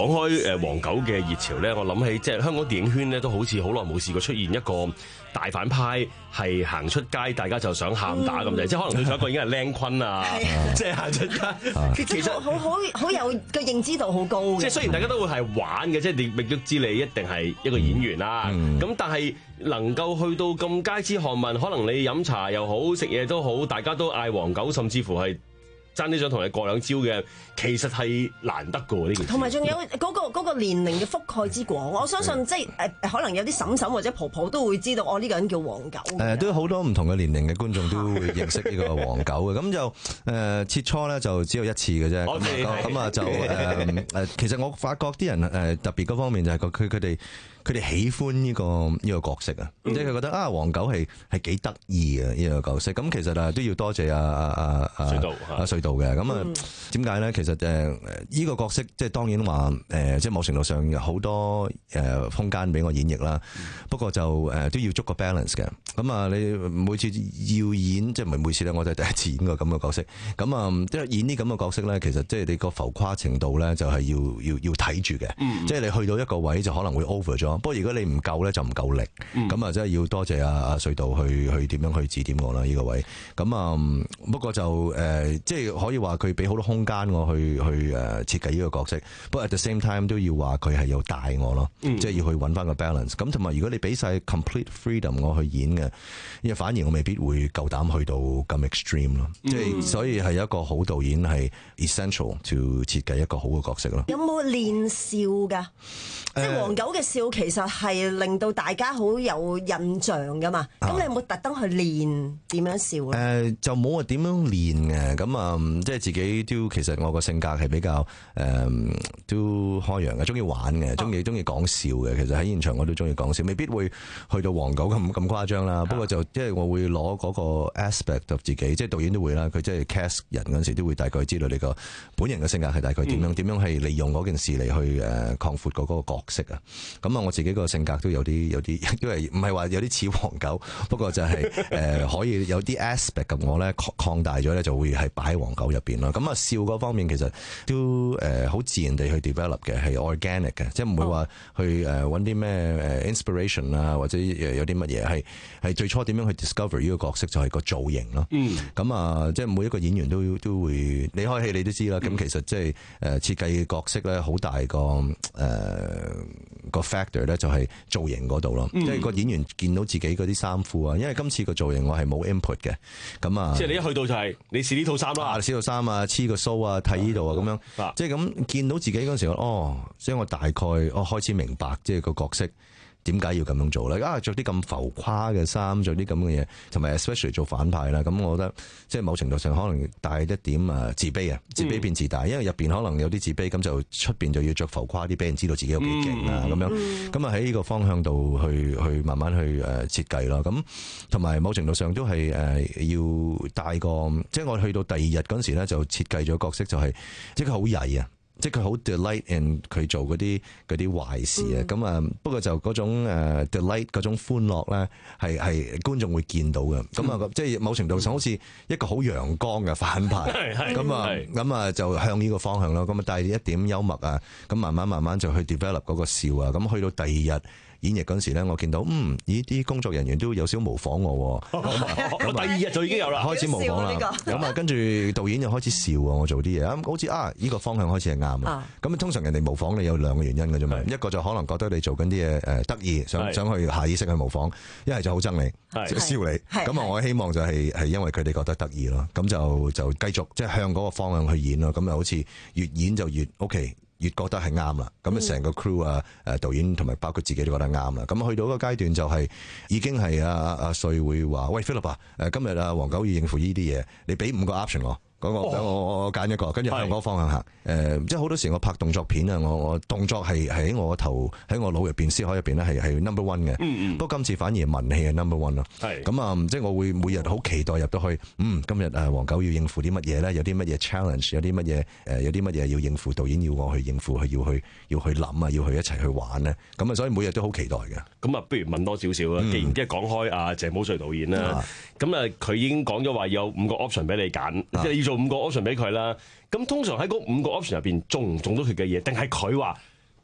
講開誒黃狗嘅熱潮咧，我諗起即係香港電影圈咧都好似好耐冇試過出現一個大反派係行出街，大家就想喊打咁滯，即係可能對上一個已經係靚坤啊，即係行出街。 其實好好好有個認知度好高嘅。 即係雖然大家都會係玩嘅，即係你亦都知你一定係一個演員啦。咁、嗯、但係能夠去到咁街知巷聞，可能你飲茶又好，食嘢都好，大家都嗌黃狗，甚至乎係爭啲想同你過兩招嘅，其實係難得嘅喎呢件事。同埋仲有嗰個嗰個年齡嘅覆蓋之廣，我相信即係誒可能有啲嬸嬸或者婆婆都會知道，我呢個人叫黃狗。誒都有好多唔同嘅年齡嘅觀眾都會認識呢個黃狗嘅。咁就誒切磋咧就只有一次嘅啫。咁啊就誒誒，其實我發覺啲人誒特別嗰方面就係個佢佢哋。佢哋喜歡呢個呢個角色啊，即係佢覺得啊，黃狗係係幾得意嘅呢個角色。咁其實啊都要多謝阿阿阿隧道阿隧道嘅。咁啊點解咧？其實誒呢個角色即係當然話誒，即係某程度上有好多誒空間俾我演繹啦。不過就誒都要捉個 balance 嘅。咁啊，你每次要演即係唔係每次咧，我就係第一次演個咁嘅角色。咁啊，即係演啲咁嘅角色咧，其實即係你個浮誇程度咧，就係要要要睇住嘅。即係你去到一個位就可能會 over 咗。不過如果你唔夠咧，就唔夠力，咁啊真係要多謝阿阿隧道去去點樣去指點我啦呢、呢個位。咁啊、嗯，不過就誒、呃，即係可以話佢俾好多空間我去去誒設計呢個角色。不過 at the same time 都要話佢係要帶我咯，嗯、即係要去揾翻個 balance。咁同埋如果你俾晒 complete freedom 我去演嘅，因為反而我未必會夠膽去到咁 extreme 咯。即係、嗯、所以係一個好導演係 essential to 設計一個好嘅角色咯。有冇練笑㗎？即係黃狗嘅笑其實係令到大家好有印象噶嘛，咁、啊、你有冇特登去練點樣笑咧？誒、呃、就冇話點樣練嘅，咁啊、嗯、即係自己都其實我個性格係比較誒、嗯、都開揚嘅，中意玩嘅，中意中意講笑嘅。其實喺現場我都中意講笑，未必會去到黃狗咁咁誇張啦。啊、不過就即係我會攞嗰個 aspect of 自己，即係導演都會啦。佢即係 cast 人嗰陣時都會大概知道你個本人嘅性格係大概點樣，點、嗯、樣係利用嗰件事嚟去誒擴闊嗰個角色啊。咁啊，我自己個性格都有啲有啲，因為唔係話有啲似黃狗，不過就係、是、誒、呃、可以有啲 aspect 咁我咧擴大咗咧，就會係擺喺黃狗入邊咯。咁啊笑嗰方面其實都誒好、呃、自然地去 develop 嘅，係 organic 嘅，即係唔會話去誒揾啲咩誒 inspiration 啊，或者有啲乜嘢係係最初點樣去 discover 呢個角色就係、是、個造型咯。嗯，咁啊即係每一個演員都都會你開戲你都知啦。咁、嗯、其實即係誒設計角色咧好大個誒。呃個 factor 咧就係造型嗰度咯，即係個演員見到自己嗰啲衫褲啊，因為今次個造型我係冇 input 嘅，咁啊，即係你一去到就係你試呢套衫啦，試套衫啊，黐個鬚啊，剃呢度啊，咁樣，即係咁見到自己嗰陣時候，哦，即係我大概我開始明白，即係個角色。點解要咁樣做咧？啊，着啲咁浮誇嘅衫，着啲咁嘅嘢，同埋 especially 做反派啦。咁我覺得即係某程度上可能帶一點啊自卑啊，自卑變自大，因為入邊可能有啲自卑，咁就出邊就要着浮誇啲，俾人知道自己有幾勁啊咁樣。咁啊喺呢個方向度去去慢慢去誒設計咯。咁同埋某程度上都係誒要帶個，即係我去到第二日嗰陣時咧，就設計咗角色就係即係好曳啊。即係佢好 delight in 佢做嗰啲嗰啲壞事啊，咁啊、嗯、不過就嗰種誒 delight 嗰種歡樂咧，係係觀眾會見到嘅，咁啊、嗯、即係某程度上好似一個好陽光嘅反派，咁啊咁啊就向呢個方向咯，咁啊帶一點幽默啊，咁慢慢慢慢就去 develop 嗰個笑啊，咁去到第二日演繹嗰陣時咧，我見到嗯，咦啲工作人員都有少模仿我，咁第二日就已經有啦，開始模仿啦。咁啊，跟住導演又開始笑啊，我做啲嘢，咁好似啊，呢個方向開始係啱啊。咁通常人哋模仿你有兩個原因嘅啫嘛，一個就可能覺得你做緊啲嘢誒得意，想想去下意識去模仿；一係就好憎你，即係笑你。咁啊，我希望就係係因為佢哋覺得得意咯，咁就就繼續即係向嗰個方向去演咯。咁啊，好似越演就越 OK。越覺得係啱啦，咁啊成個 crew 啊，誒導演同埋包括自己都覺得啱啦。咁去到嗰個階段就係已經係阿阿穗會話：喂 Philip 啊，誒今日啊黃狗要應付呢啲嘢，你俾五個 option 我。嗰個我我揀一個，跟住向嗰個方向行。誒、呃，即係好多時我拍動作片啊，我我動作係係喺我個頭喺我腦入邊、思海入邊咧係係 number one 嘅。嗯嗯。不過今次反而文戲係 number one 咯。係。咁啊，即係我會每日好期待入到去。嗯，今日啊黃狗要應付啲乜嘢咧？有啲乜嘢 challenge？有啲乜嘢誒？有啲乜嘢要應付？導演要我去應付，佢要去要去諗啊，要去一齊去玩咧。咁啊，所以每日都好期待嘅。咁啊，不如問多少少啦。既然即係講開阿鄭保瑞導演啦，咁啊佢已經講咗話有五個 option 俾你揀，即係要做五個 option 俾佢啦。咁通常喺嗰五個 option 入邊中唔中到佢嘅嘢，定係佢話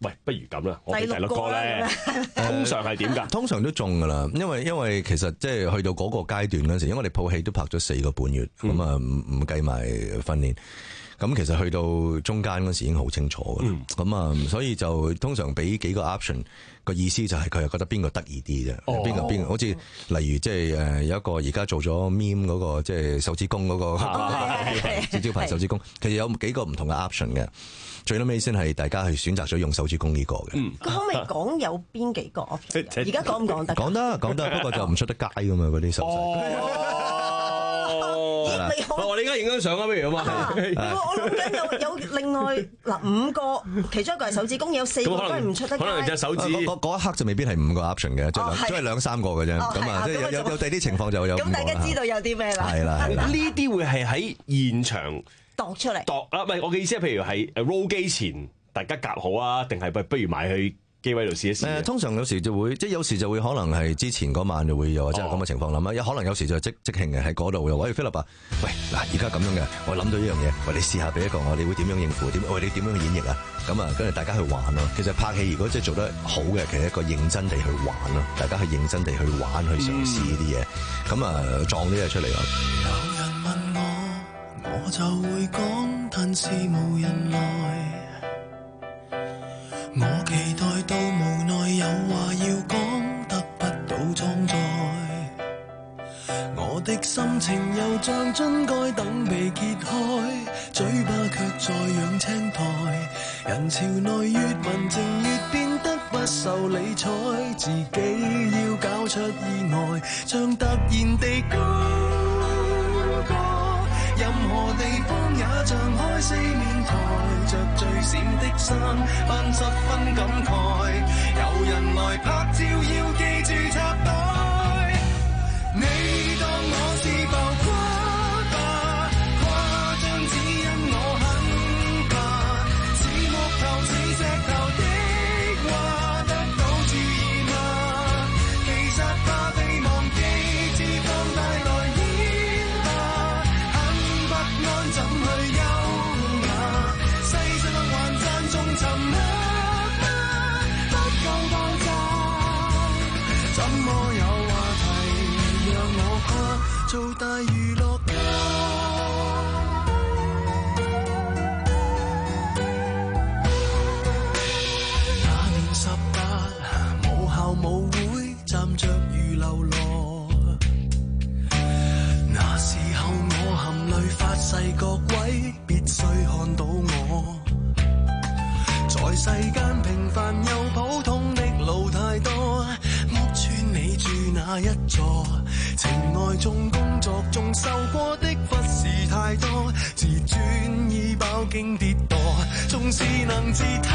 喂，不如咁啦，我俾第六個咧，通常係點㗎？ 通常都中㗎啦，因為因為其實即係去到嗰個階段嗰陣時，因為我哋套戲都拍咗四個半月，咁啊唔唔計埋訓練。咁其實去到中間嗰時已經好清楚嘅，咁啊、嗯，所以就通常俾幾個 option，個意思就係佢係覺得邊個得意啲啫，邊個邊個，好似例如即係誒有一個而家做咗 meme 嗰個即係手指公嗰個招牌手指公，其實有幾個唔同嘅 option 嘅，最尾先係大家係選擇咗用手指公呢個嘅。 咁可唔可以講有邊幾個 option？而家講唔講得？ 講得講得，不過就唔出得街㗎嘛嗰啲手勢。 我哋而家影張相啊，不如啊嘛。 我諗緊有有另外嗱五個，其中一個係手指公，有四個都係唔出得街。 可能隻手指嗰一刻就未必係五個 option 嘅，即係即係兩三個嘅啫。咁啊，即係有有有第啲情況就有。 咁大家知道有啲咩啦？ 係啦， 呢啲會係喺現場度出嚟。 度啊，唔係我嘅意思係，譬如係誒 roll 機前大家夾好啊，定係不不如買去機位度試一試。 誒，通常有時就會，即係有時就會可能係之前嗰晚就會有，即係咁嘅情況諗啦。有可能有時就即即興嘅喺嗰度又，喂 Philip 啊，喂嗱，而家咁樣嘅，我諗到呢樣嘢，喂你試下俾一個我，你會點樣應付？點？喂你點樣去演繹啊？咁啊，跟住大家去玩咯。其實拍戲如果即係做得好嘅，其實一個認真地去玩咯，大家去認真地去玩去嘗試呢啲嘢，咁啊撞啲嘢出嚟咯。 有人問我，我就會講，但是無人來。我期待到無奈有話要講，得不到裝載。我的心情又像樽蓋等被揭開，嘴巴卻在養青苔。人潮內越文靜越變得不受理睬，自己要搞出意外，像突然地高歌。任何地方也像開四面台，着最閃的衫，扮十分感慨。有人來拍照，要記住插袋。你當我是浮誇吧，誇張只因我很怕，似木頭似石頭的話得到注意嗎？其實怕被忘記，只放大來演吧，很不安怎去優雅，世上還讚頌沉默嗎？不夠爆炸，怎麼有話題讓我跨做大娛樂家？那年十八，母校舞會站着如流羅，那時候我含淚發誓各位必須看到我，在世間平凡又普通的路太多，屋邨你住哪一座？情愛中工作中受過的忽視太多，自尊已飽經跌墮，縱是能自偷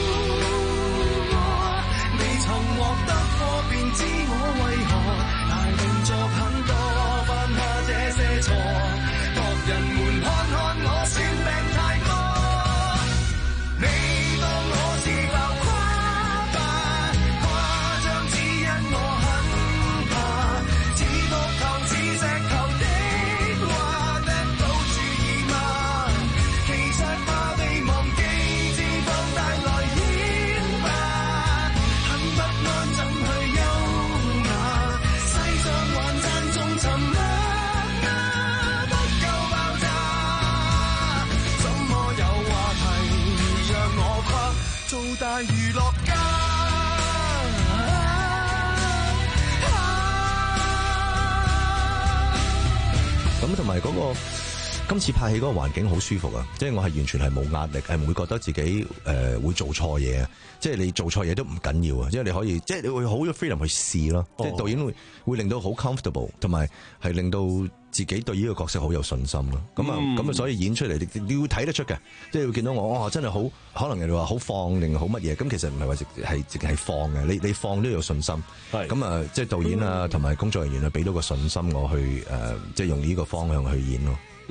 過，未曾獲得過便知我為何大動作很多，犯下這些錯，各人們看看我算命太多。你當我是浮誇吧，誇張只因我很怕，似木頭似石頭的話得到注意嗎？其實怕被忘記，只放大來演吧，很不安怎去優雅，世上還讚頌沉默嗎？不夠爆炸，怎麼有話題讓我跨做大娛樂家？ 咁同埋嗰個今次拍戲嗰個環境好舒服啊！即係我係完全係冇壓力，係唔會覺得自己誒、呃、會做錯嘢啊！即係你做錯嘢都唔緊要啊！即係你可以，即係你會好有 freedom 去試咯。哦、即係導演會會令到好 comfortable，同埋係令到自己對呢個角色好有信心咯。咁啊咁啊，所以演出嚟你你會睇得出嘅，即係會見到我哇、哦！真係好可能人哋話好放定好乜嘢，咁其實唔係話直係直係放嘅。你你放都有信心。係咁啊！即係導演啊，同埋工作人員啊，俾到個信心我去誒、呃，即係用呢個方向去演咯。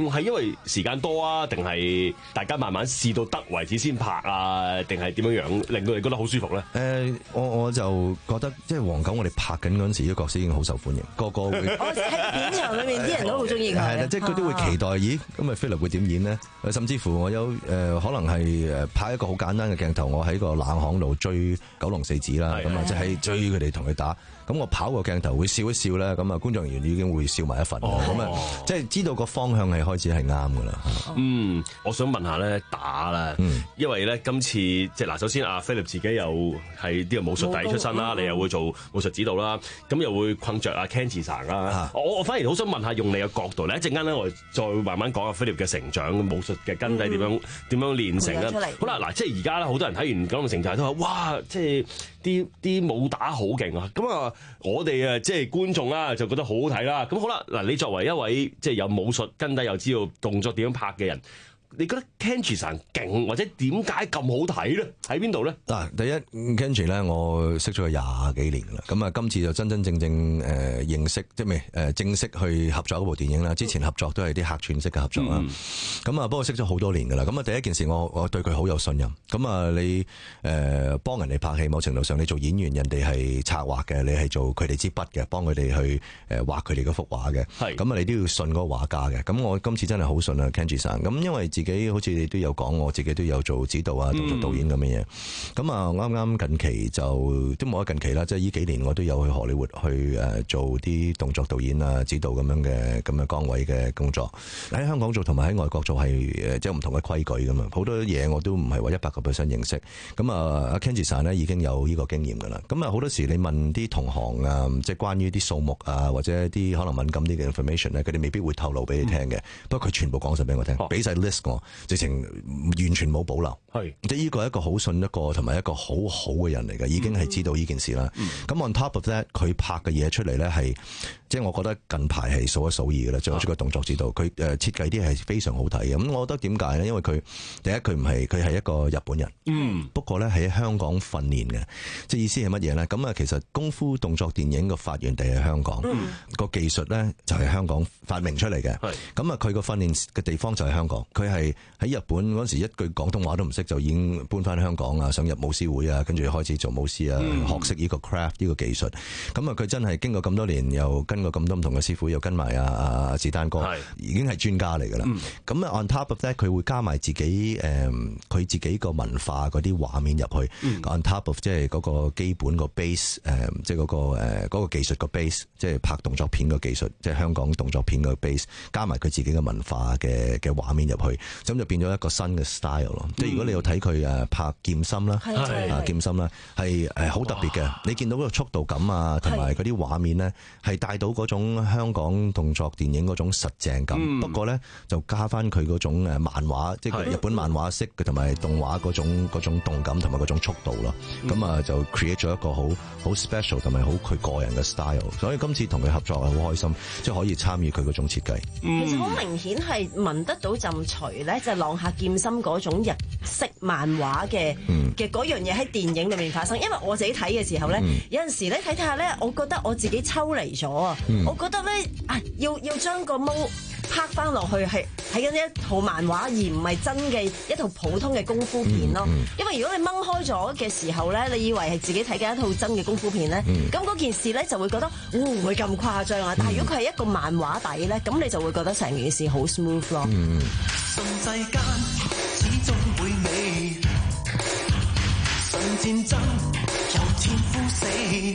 係因為時間多啊，定係大家慢慢試到得為止先拍啊，定係點樣樣令到你覺得好舒服咧？誒、 呃，我我就覺得即係黃狗，我哋拍緊嗰陣時，啲角色已經好受歡迎，個個會喺片場裏面啲人都好中意佢。 係啦，即係佢都會期待，咦，咁啊菲力會點演呢？甚至乎我有誒、呃、可能係誒拍一個好簡單嘅鏡頭，我喺個冷巷度追九龍四子啦，咁啊即係追佢哋同佢打。咁我跑個鏡頭會笑一笑咧，咁啊觀眾人員已經會笑埋一份，咁啊、哦、即係知道個方向係開始係啱噶啦。 嗯，我想問下咧打啦，嗯、因為咧今次即係嗱，首先阿菲力自己又係啲武術底出身啦，你又會做武術指導啦，咁又會困着阿 Kenji san 啦。我我反而好想問下，用你嘅角度咧，一陣間咧我再慢慢講阿菲力嘅成長、武術嘅根底點樣點、嗯、樣練成啊。好啦，嗱，即係而家咧好多人睇完九龍城寨都話，哇，即係啲啲武打好勁啊！咁啊，我哋啊即係觀眾啦，就覺得好好睇啦。咁好啦，嗱，你作為一位即係有武術根底又知道動作點樣拍嘅人，你覺得 Kenji san 勁或者點解咁好睇咧？喺邊度咧？ 嗱，第一 Kenji 咧，我識咗佢廿幾年啦。咁啊，今次就真真正正誒、呃、認識，即係咩誒正式去合作嗰部電影啦。之前合作都係啲客串式嘅合作啦。咁啊、嗯，不過識咗好多年噶啦。咁啊，第一件事我我對佢好有信任。咁啊，你誒幫、呃、人哋拍戲，某程度上你做演員，人哋係策劃嘅，你係做佢哋支筆嘅，幫佢哋去誒畫佢哋嗰幅畫嘅。係咁啊，你都要信嗰個畫家嘅。咁我今次真係好信啊 Kenji san。咁因為自己好似你都有講，我自己都有做指導啊、動作導演咁嘅嘢。咁啊、嗯，啱啱近期就都冇得近期啦，即係呢幾年我都有去荷里活去誒做啲動作導演啊、指導咁樣嘅咁嘅崗位嘅工作。喺香港做同埋喺外國做係誒即係唔同嘅規矩噶嘛，好多嘢我都唔係話一百個 percent 認識。咁啊，阿 Kenji san 咧已經有呢個經驗噶啦。咁啊，好多時你問啲同行啊，即係關於啲數目啊，或者啲可能敏感啲嘅 information 咧，佢哋未必會透露俾你聽嘅。嗯、不過佢全部講晒俾我聽，俾晒 list 我。直情完全冇保留，係即係呢個係一個好信一個同埋一個好好嘅人嚟嘅，已經係知道呢件事啦。咁、嗯、on top of that，佢拍嘅嘢出嚟咧係，即係我覺得近排係數一數二嘅啦。最好出個動作指導，佢誒設計啲係非常好睇嘅。咁我覺得點解咧？因為佢第一佢唔係佢係一個日本人，嗯，不過咧喺香港訓練嘅，即係意思係乜嘢咧？咁啊，其實功夫動作電影個發源地係香港，個、嗯、技術咧就係香港發明出嚟嘅。咁啊，佢個訓練嘅地方就係香港，佢係。喺日本嗰時一句廣東話都唔識，就已經搬翻香港啊，想入武師會啊，跟住開始做武師啊，嗯、學識呢個 craft 呢個技術。咁啊，佢真係經過咁多年，又跟過咁多唔同嘅師傅，又跟埋阿阿史丹哥，是已經係專家嚟㗎啦。咁啊、嗯、on top of that，佢會加埋自己誒，佢、呃、自己個文化嗰啲畫面入去。嗯、on top of 即係嗰個基本個 base，誒、呃，即係嗰個誒嗰個技術個 base，即係拍動作片個技術，即係香港動作片個 base，加埋佢自己嘅文化嘅嘅畫面入去，咁就變咗一個新嘅 style 咯，即係如果你有睇佢誒拍劍心啦，啊劍心啦，係誒好特別嘅。你見到嗰個速度感啊，同埋嗰啲畫面咧，係帶到嗰種香港動作電影嗰種實淨感。不過咧，就加翻佢嗰種誒漫畫，即係日本漫畫式嘅同埋動畫嗰種嗰種動感同埋嗰種速度咯。咁啊就 create 咗一個好好 special 同埋好佢個人嘅 style。所以今次同佢合作係好開心，即係可以參與佢嗰種設計。 其實好明顯係聞得到陣除咧，就係浪客劍心嗰種日式漫畫嘅嘅嗰樣嘢喺電影裏面發生，因為我自己睇嘅時候咧，嗯、有陣時咧睇睇下咧，我覺得我自己抽離咗啊！嗯、我覺得咧啊，要要將個毛拍翻落去係睇緊一套漫畫，而唔係真嘅一套普通嘅功夫片咯。嗯嗯、因為如果你掹開咗嘅時候咧，你以為係自己睇緊一套真嘅功夫片咧，咁嗰、嗯、件事咧就會覺得會唔會咁誇張啊？但係如果佢係一個漫畫底咧，咁你就會覺得成件事好 smooth 咯。嗯順世間始終會美，順戰爭由天呼死，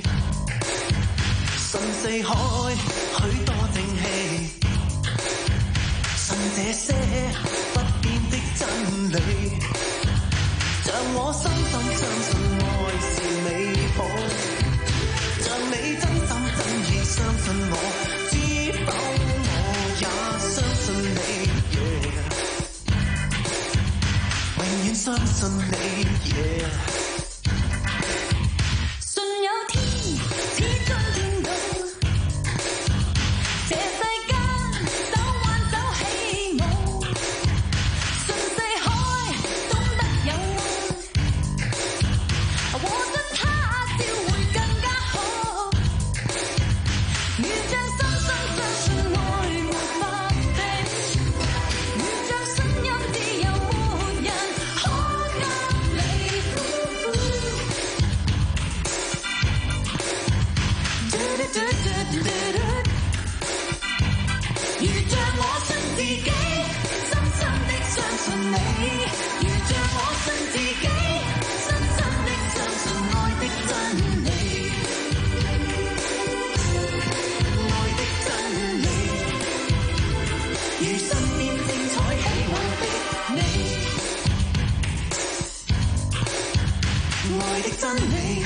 順四海許多正氣，順這些不變的真理，像我深深相信愛是美好，像你真心真意相信我，知否我也相信你。永遠相信你，yeah. 信有天，始終見到這世間手挽手起舞，順四海懂得有愛，和真他朝會更加好，如像深深相信愛沒法的。 如像我信自己，深深的相信你。如像我信自己，深深的相信愛的真理。愛的真理，如信念精彩喜愛的你。愛的真理。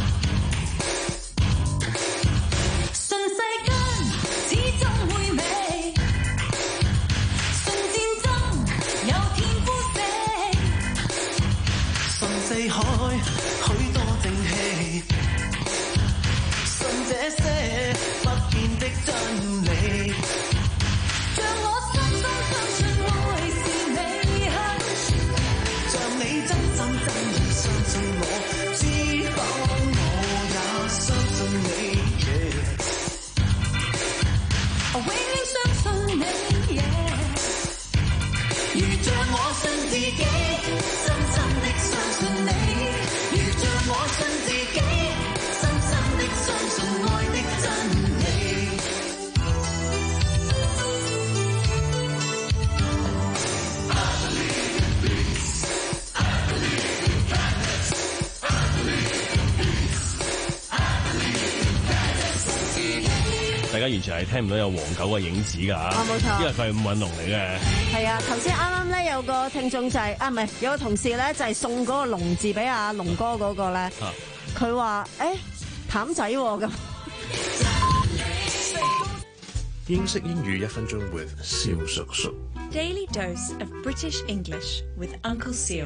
四海許多正氣，信這些不變的真理。像我深深相信愛是你，像你真真真意相信我，知否我也相信你。我永遠相信你，如像我信自己，深深的相信你。我信自己，深深的相信愛的真理。I believe in peace. I believe in kindness. I believe in peace. I believe in kindness. 大家完全係聽唔到有黃狗嘅影子㗎， 啊冇錯， 因為佢係伍允龍嚟嘅。 係啊，頭先啱啱咧有個聽眾就係、是、啊，唔係有個同事咧就係送嗰個龍字俾阿龍哥嗰個咧，佢話誒淡仔咁。 英式英語一分鐘 with 蕭叔叔。 Daily dose of British English with Uncle Seal。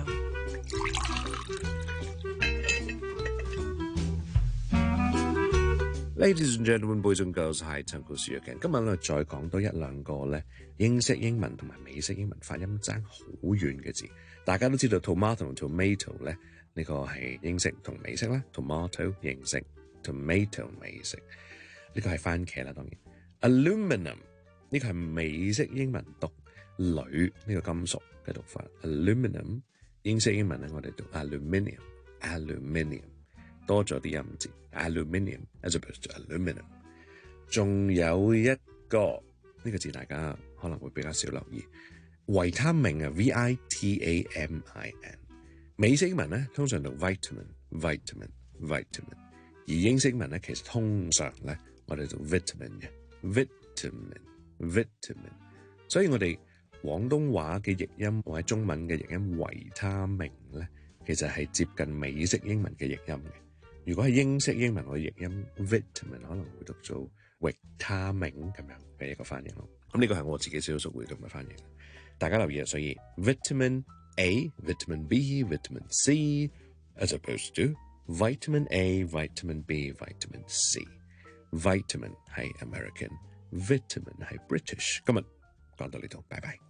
Ladies and gentlemen, boys and girls， 係陳故事嘅。今日我哋再講多一兩個咧英式英文同埋美式英文發音爭好遠嘅字。大家都知道 tomato 同 tomato 咧，呢個係英式同美式啦。tomato 英式 ，tomato 美式，呢個係番茄啦。當然 ，aluminum 呢個係美式英文讀鋁呢個金屬嘅讀法。aluminum 英式英文咧，我哋讀 aluminium，aluminium 多咗啲音節。aluminium as opposed to aluminum。仲有一個呢個字大家可能會比較少留意，維他命啊 ，V I T A M I N。美式英文咧通常讀 vitamin，vitamin，vitamin， 而英式英文咧其實通常咧我哋讀 vitamin 嘅 vitamin，vitamin。所以我哋廣東話嘅譯音或者中文嘅譯音維他命咧，其實係接近美式英文嘅譯音嘅。如果係英式英文，我譯音 vitamin 可能會讀做維他命咁樣嘅一個翻譯咯。咁呢個係我自己少數會咁嘅翻譯。大家留意啊，所以 vitamin A、vitamin B、vitamin C，as opposed to vitamin A、vitamin B、vitamin C。vitamin 係 American，vitamin 係 British。今日講到呢度，拜拜。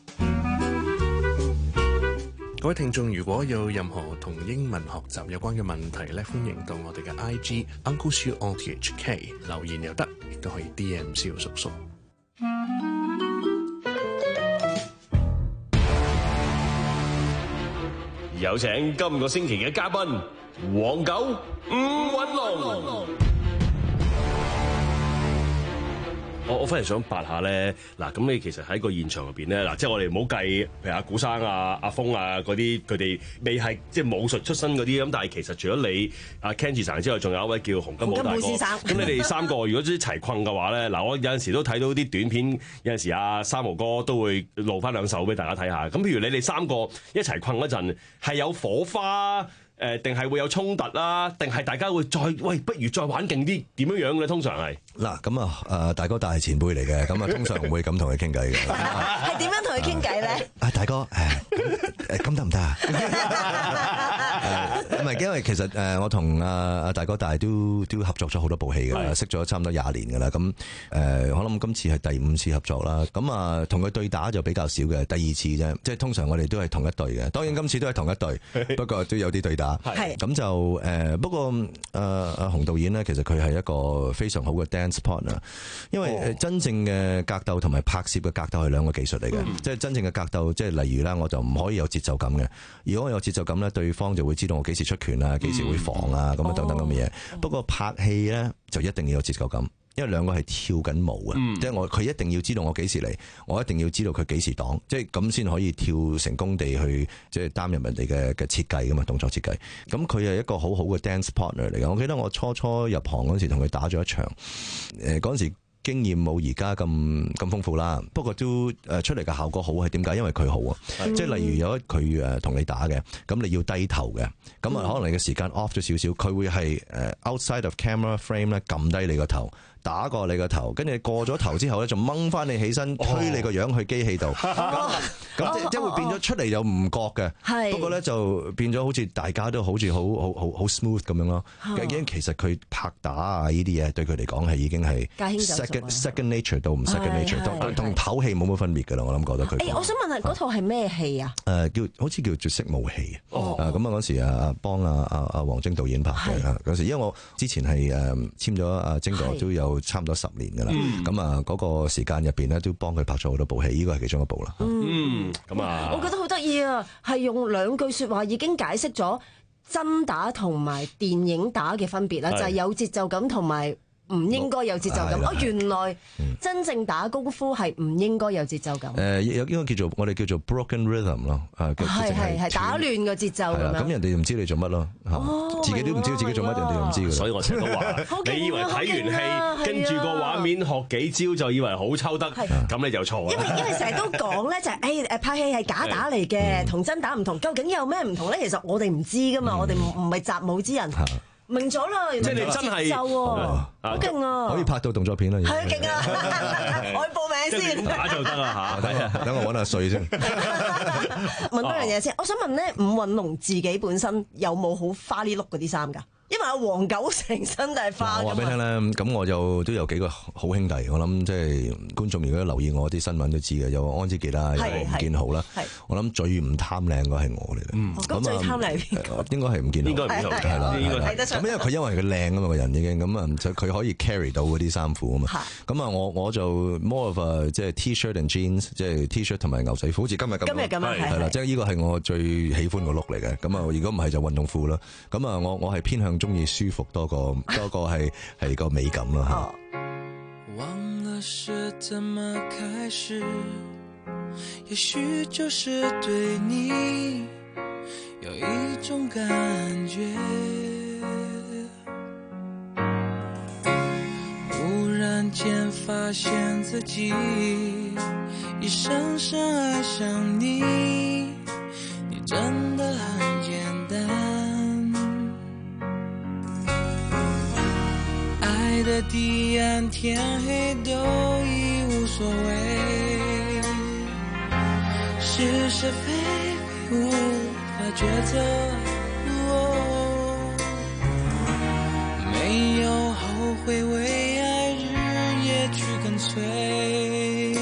各位聽眾，如果有任何同英文學習有關嘅問題咧，歡迎到我哋嘅 I G Uncle Siu O T H K 留言又得，亦都可以 D M 蕭叔叔。 有請今個星期嘅嘉賓黃狗伍允龍。 我我反而想八下咧，嗱咁你其實喺個現場入邊咧，嗱即係我哋唔好計，譬如阿古生啊、阿峰啊嗰啲，佢哋未係即係武術出身嗰啲咁，但係其實除咗你阿 Ken 先生之外，仲有一位叫洪金寶大哥。咁你哋三個如果一齊困嘅話咧，嗱我有陣時都睇到啲短片，有陣時阿三毛哥都會露翻兩手俾大家睇下。咁譬如你哋三個一齊困嗰陣，係有火花？誒定係會有衝突啦，定係大家會再喂，不如再玩勁啲，點樣樣咧？通常係嗱咁啊，誒大哥大係前輩嚟嘅，咁啊通常唔會咁同佢傾偈嘅。 係點樣同佢傾偈咧？ 啊大哥誒誒咁得唔得啊？唔係，因為其實誒我同阿阿大哥大都都合作咗好多部戲㗎啦，識咗差唔多廿年㗎啦。咁誒我諗今次係第五次合作啦。咁啊同佢對打就比較少嘅，第二次啫。即係通常我哋都係同一隊嘅。當然今次都係同一隊，不過都有啲對打。係咁就誒、呃，不過誒誒、呃，洪導演咧，其實佢係一個非常好嘅 dance partner，因為真正嘅格鬥同埋拍攝嘅格鬥係兩個技術嚟嘅，即係真正嘅格鬥，即係例如啦，我就唔可以有節奏感嘅。如果我有節奏感咧，對方就會知道我幾時出拳啊，幾時會防啊，咁啊等等咁嘅嘢。不過拍戲咧就一定要有節奏感。因為兩個係跳緊舞嘅，嗯、即係我佢一定要知道我幾時嚟，我一定要知道佢幾時擋，即係咁先可以跳成功地去即係擔任人哋嘅嘅設計噶嘛，動作設計。咁佢係一個好好嘅 dance partner 嚟嘅。我記得我初初入行嗰時同佢打咗一場，誒嗰陣時經驗冇而家咁咁豐富啦，不過都誒出嚟嘅效果好係點解？因為佢好啊，嗯、即係例如有一佢誒同你打嘅，咁你要低頭嘅，咁啊可能你嘅時間 off 咗少少，佢會係誒 outside of camera frame 咧撳低你個頭。打過你個頭，跟住過咗頭之後咧，就掹翻你起身，推你個樣去機器度。咁咁即即會變咗出嚟又唔覺嘅。係不過咧就變咗好似大家都好似好好好好 smooth 咁樣咯。已經其實佢拍打啊呢啲嘢對佢嚟講係已經係 second second nature 到唔 second nature，同同唞氣冇乜分別㗎啦。我諗覺得佢。 誒，我想問下嗰套係咩戲啊？ 誒叫好似叫絕色武器。哦。咁啊嗰時啊幫阿阿阿黃晶導演拍嘅嗰時，因為我之前係誒簽咗阿晶哥都有。差唔多十年噶啦，咁啊嗰個時間入邊咧都幫佢拍咗好多部戲，呢個係其中一部啦。嗯，咁啊， 我覺得好得意啊，係用兩句說話已經解釋咗真打同埋電影打嘅分別啦，就係有節奏感同埋唔應該有節奏感。哦，原來真正打功夫係唔應該有節奏感。誒，有應該叫做我哋叫做 broken rhythm 咯，係係係打亂個節奏咁樣。咁人哋就唔知你做乜咯，自己都唔知自己做乜，人哋又唔知。 所以我成日都話，你以為睇完戲跟住個畫面學幾招就以為好抽得，咁你就錯啦。 因為因為成日都講咧，就係誒誒拍戲係假打嚟嘅，同真打唔同。究竟有咩唔同咧？其實我哋唔知噶嘛，我哋唔唔係習武之人。明咗啦，即係你真係就好勁啊！ 可以拍到動作片啦， 係啊，勁啊！我去報名先， 打就得啦嚇。 等我揾下水先。 問多樣嘢先，我想問咧，伍允龍自己本身有冇好花呢碌嗰啲衫㗎？因為阿黃九成身都係花。 我話俾你聽咧，咁我就都有幾個好兄弟，我諗即係觀眾如果留意我啲新聞都知嘅，有安之傑啦，有吳建豪啦。我諗最唔貪靚嘅係我嚟嘅。 咁最貪靚邊個？ 應該係吳建豪。 應該吳建豪係啦。 睇得出。 咁因為佢因為佢靚啊嘛個人已經，咁啊佢可以 carry 到嗰啲衫褲啊嘛。咁啊我我就 more of a 即係 T-shirt and jeans， 即係 T-shirt 同埋牛仔褲，好似今日咁。 今日咁樣係啦，即係呢個係我最喜歡個 look 嚟嘅。咁啊如果唔係就運動褲啦。咁啊我我係偏向中意舒服多過多過係係個美感咯嚇。 忘了是怎麼開始，也許就是對你有一種感覺，忽然間發現自己已深深愛上你，你真的很簡單。愛的地暗天黑都已無所謂，是是非非無法抉擇，哦，沒有後悔為愛日夜去跟隨，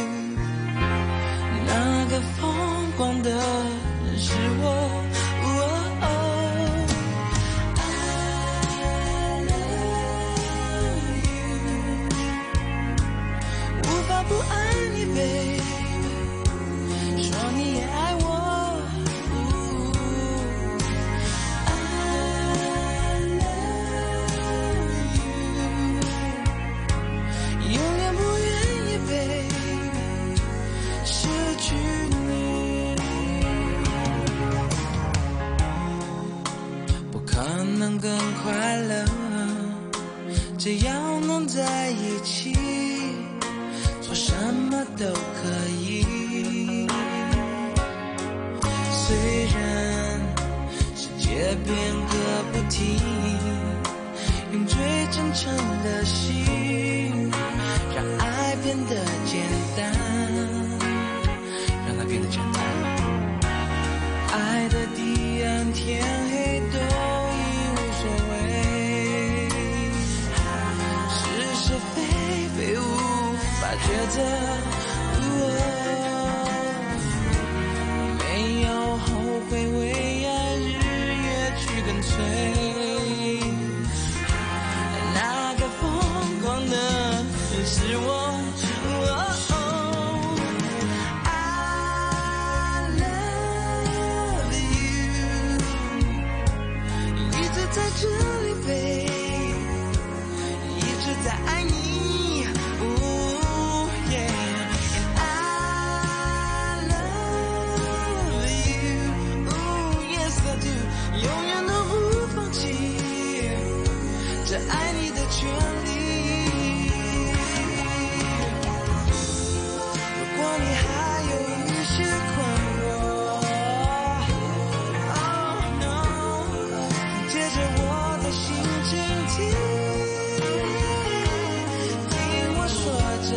那個瘋狂的人是我。不愛你 baby， 說你也愛我，哦，I love you， 永遠不願意 baby 失去你，不可能更快樂，只要能在一起，做什麼都可以，雖然世界變個不停，用最真誠的心，讓愛變得簡單，讓愛變得簡單。愛的地暗天黑都已無所謂，是是非非無抉擇，哦，沒有後悔為愛日夜去跟隨，那個瘋狂的權利。如果你還有一些困惑 ，Oh no， 接着我的心傾聽，聽我說着。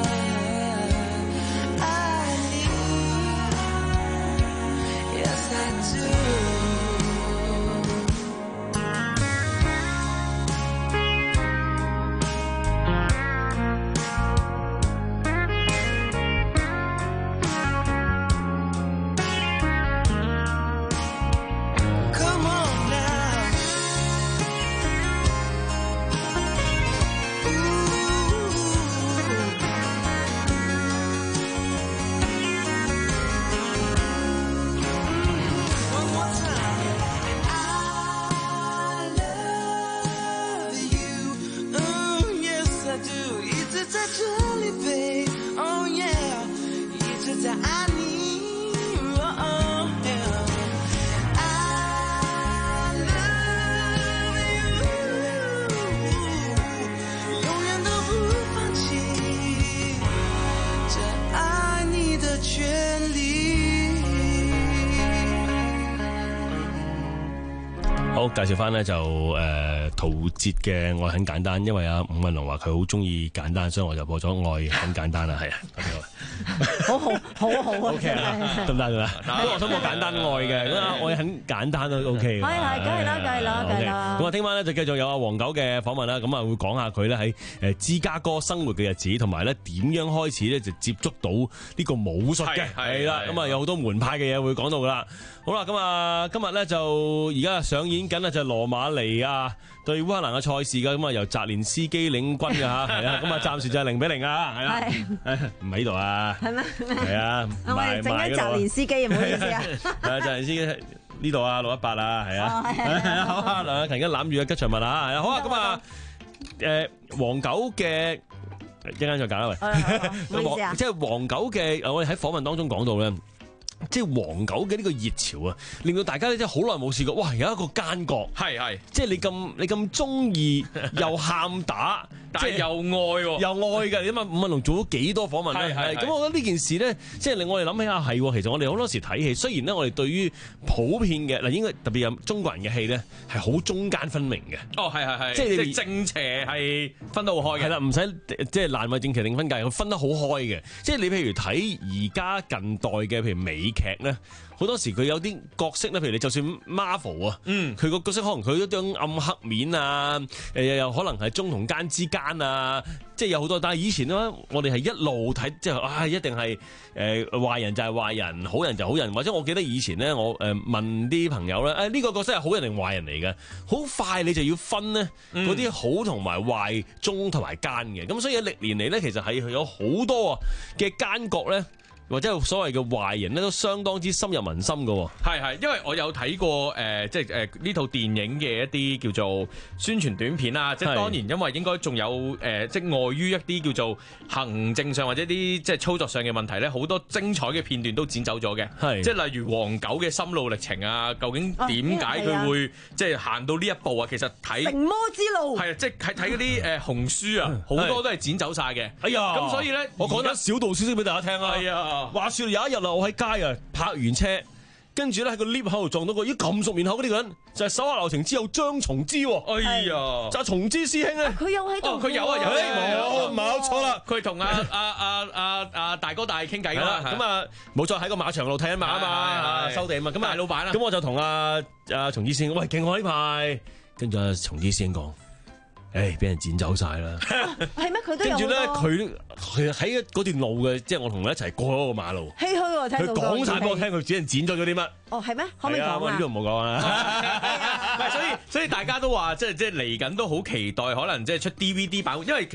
好，介紹翻咧就誒陶喆嘅《愛很簡單》，因為阿伍允龍話佢好中意簡單，所以我就播咗《愛很簡單》啦，係啊， 好好好好啊 ，OK 啊，得唔得㗎啦？不過我想播簡單愛嘅，咁啊愛很簡單都 OK 嘅。 係係，梗係啦，梗係啦，梗係啦。 咁啊，聽晚咧就繼續有阿黃九嘅訪問啦，咁啊會講下佢咧喺誒芝加哥生活嘅日子，同埋咧點樣開始咧就接觸到呢個武術嘅，係啦，咁啊有好多門派嘅嘢會講到㗎啦。好啦，咁啊今日咧就而家上演緊啊就羅馬尼亞對烏克蘭嘅賽事㗎，咁啊由澤連斯基領軍㗎嚇，係啊，咁啊暫時就係零比零啊，係啦，唔喺度啊， 係咩？ 係啊， 我哋整緊澤連斯基，唔好意思啊， 係啊，澤連斯基呢度啊，六一八啊，係啊，係啊，好啊，梁雅琴而家攬住啊吉祥物啊，係啊，好啊，咁啊誒黃九嘅一陣間再講啦，喂， 唔好意思啊， 即係黃九嘅，我哋喺訪問當中講到咧。即係黃九嘅呢個熱潮啊，令到大家咧即係好耐冇試過，哇！有一個奸角， 係係， 即係你咁你咁中意又喊打， 但係又愛喎， 又愛嘅。你諗下，伍允龍做咗幾多訪問咧？係咁，我覺得呢件事咧，即係令我哋諗起啊，係其實我哋好多時睇戲，雖然咧我哋對於普遍嘅嗱，應該特別有中國人嘅戲咧，係好中間分明嘅。 哦，係係係， 即係即係正邪係分得好開嘅。 係啦，唔使即係難為正邪定分界，佢分得好開嘅。即係你譬如睇而家近代嘅譬如美劇咧，好多時佢有啲角色咧，譬如你就算 Marvel 啊，嗯，佢個角色可能佢一張暗黑面啊，誒又可能係忠同奸之間啊，即係有好多。但係以前咧，我哋係一路睇，即係啊，一定係誒壞人就係壞人，好人就好人。或者我記得以前咧，我誒問啲朋友咧，誒呢個角色係好人定壞人嚟嘅，好快你就要分呢嗰啲好同埋壞、忠同埋奸嘅。咁所以歷年嚟咧，其實係有好多啊嘅奸角咧。或者所謂嘅壞人咧，都相當之深入民心㗎。 係係，因為我有睇過誒、呃，即係誒呢套電影嘅一啲叫做宣傳短片啦。即係當年因為應該仲有誒、呃，即係礙於一啲叫做行政上或者啲即係操作上嘅問題咧，好多精彩嘅片段都剪走咗嘅。係，即係例如黃九嘅心路歷程啊，究竟點解佢會即係行到呢一步啊？其實睇成魔之路係啊，即係睇睇嗰啲誒紅書啊，好多都係剪走晒嘅。哎呀，咁所以咧， 我講得小道消息俾大家聽啊。係啊。話說有一日啊，我喺街啊泊完車，跟住咧喺個 lift 口度撞到個咦咁熟面口嗰啲人，就係手下留情之後張松之。哎呀，就係松之師兄咧， 佢有喺度， 佢有啊有， 冇冇錯啦， 佢同阿阿阿阿阿大哥大傾偈㗎啦， 咁啊冇錯喺個馬場路睇緊馬啊嘛，收地啊嘛，咁啊老闆啊， 咁我就同阿阿松之師兄，喂勁我呢排，跟住阿松之師兄講。誒，俾人剪走晒啦！ 係咩？佢都有。 跟住咧，佢佢喺嗰段路嘅，即係我同佢一齊過嗰個馬路。 唏噓喎，聽到。 佢講晒俾我聽，佢俾人剪咗咗啲乜？ 哦，係咩？可唔可以講啊？ 呢度唔好講啦。 所以所以大家都話，即係即係嚟緊都好期待，可能即係出 D V D 版，因為其實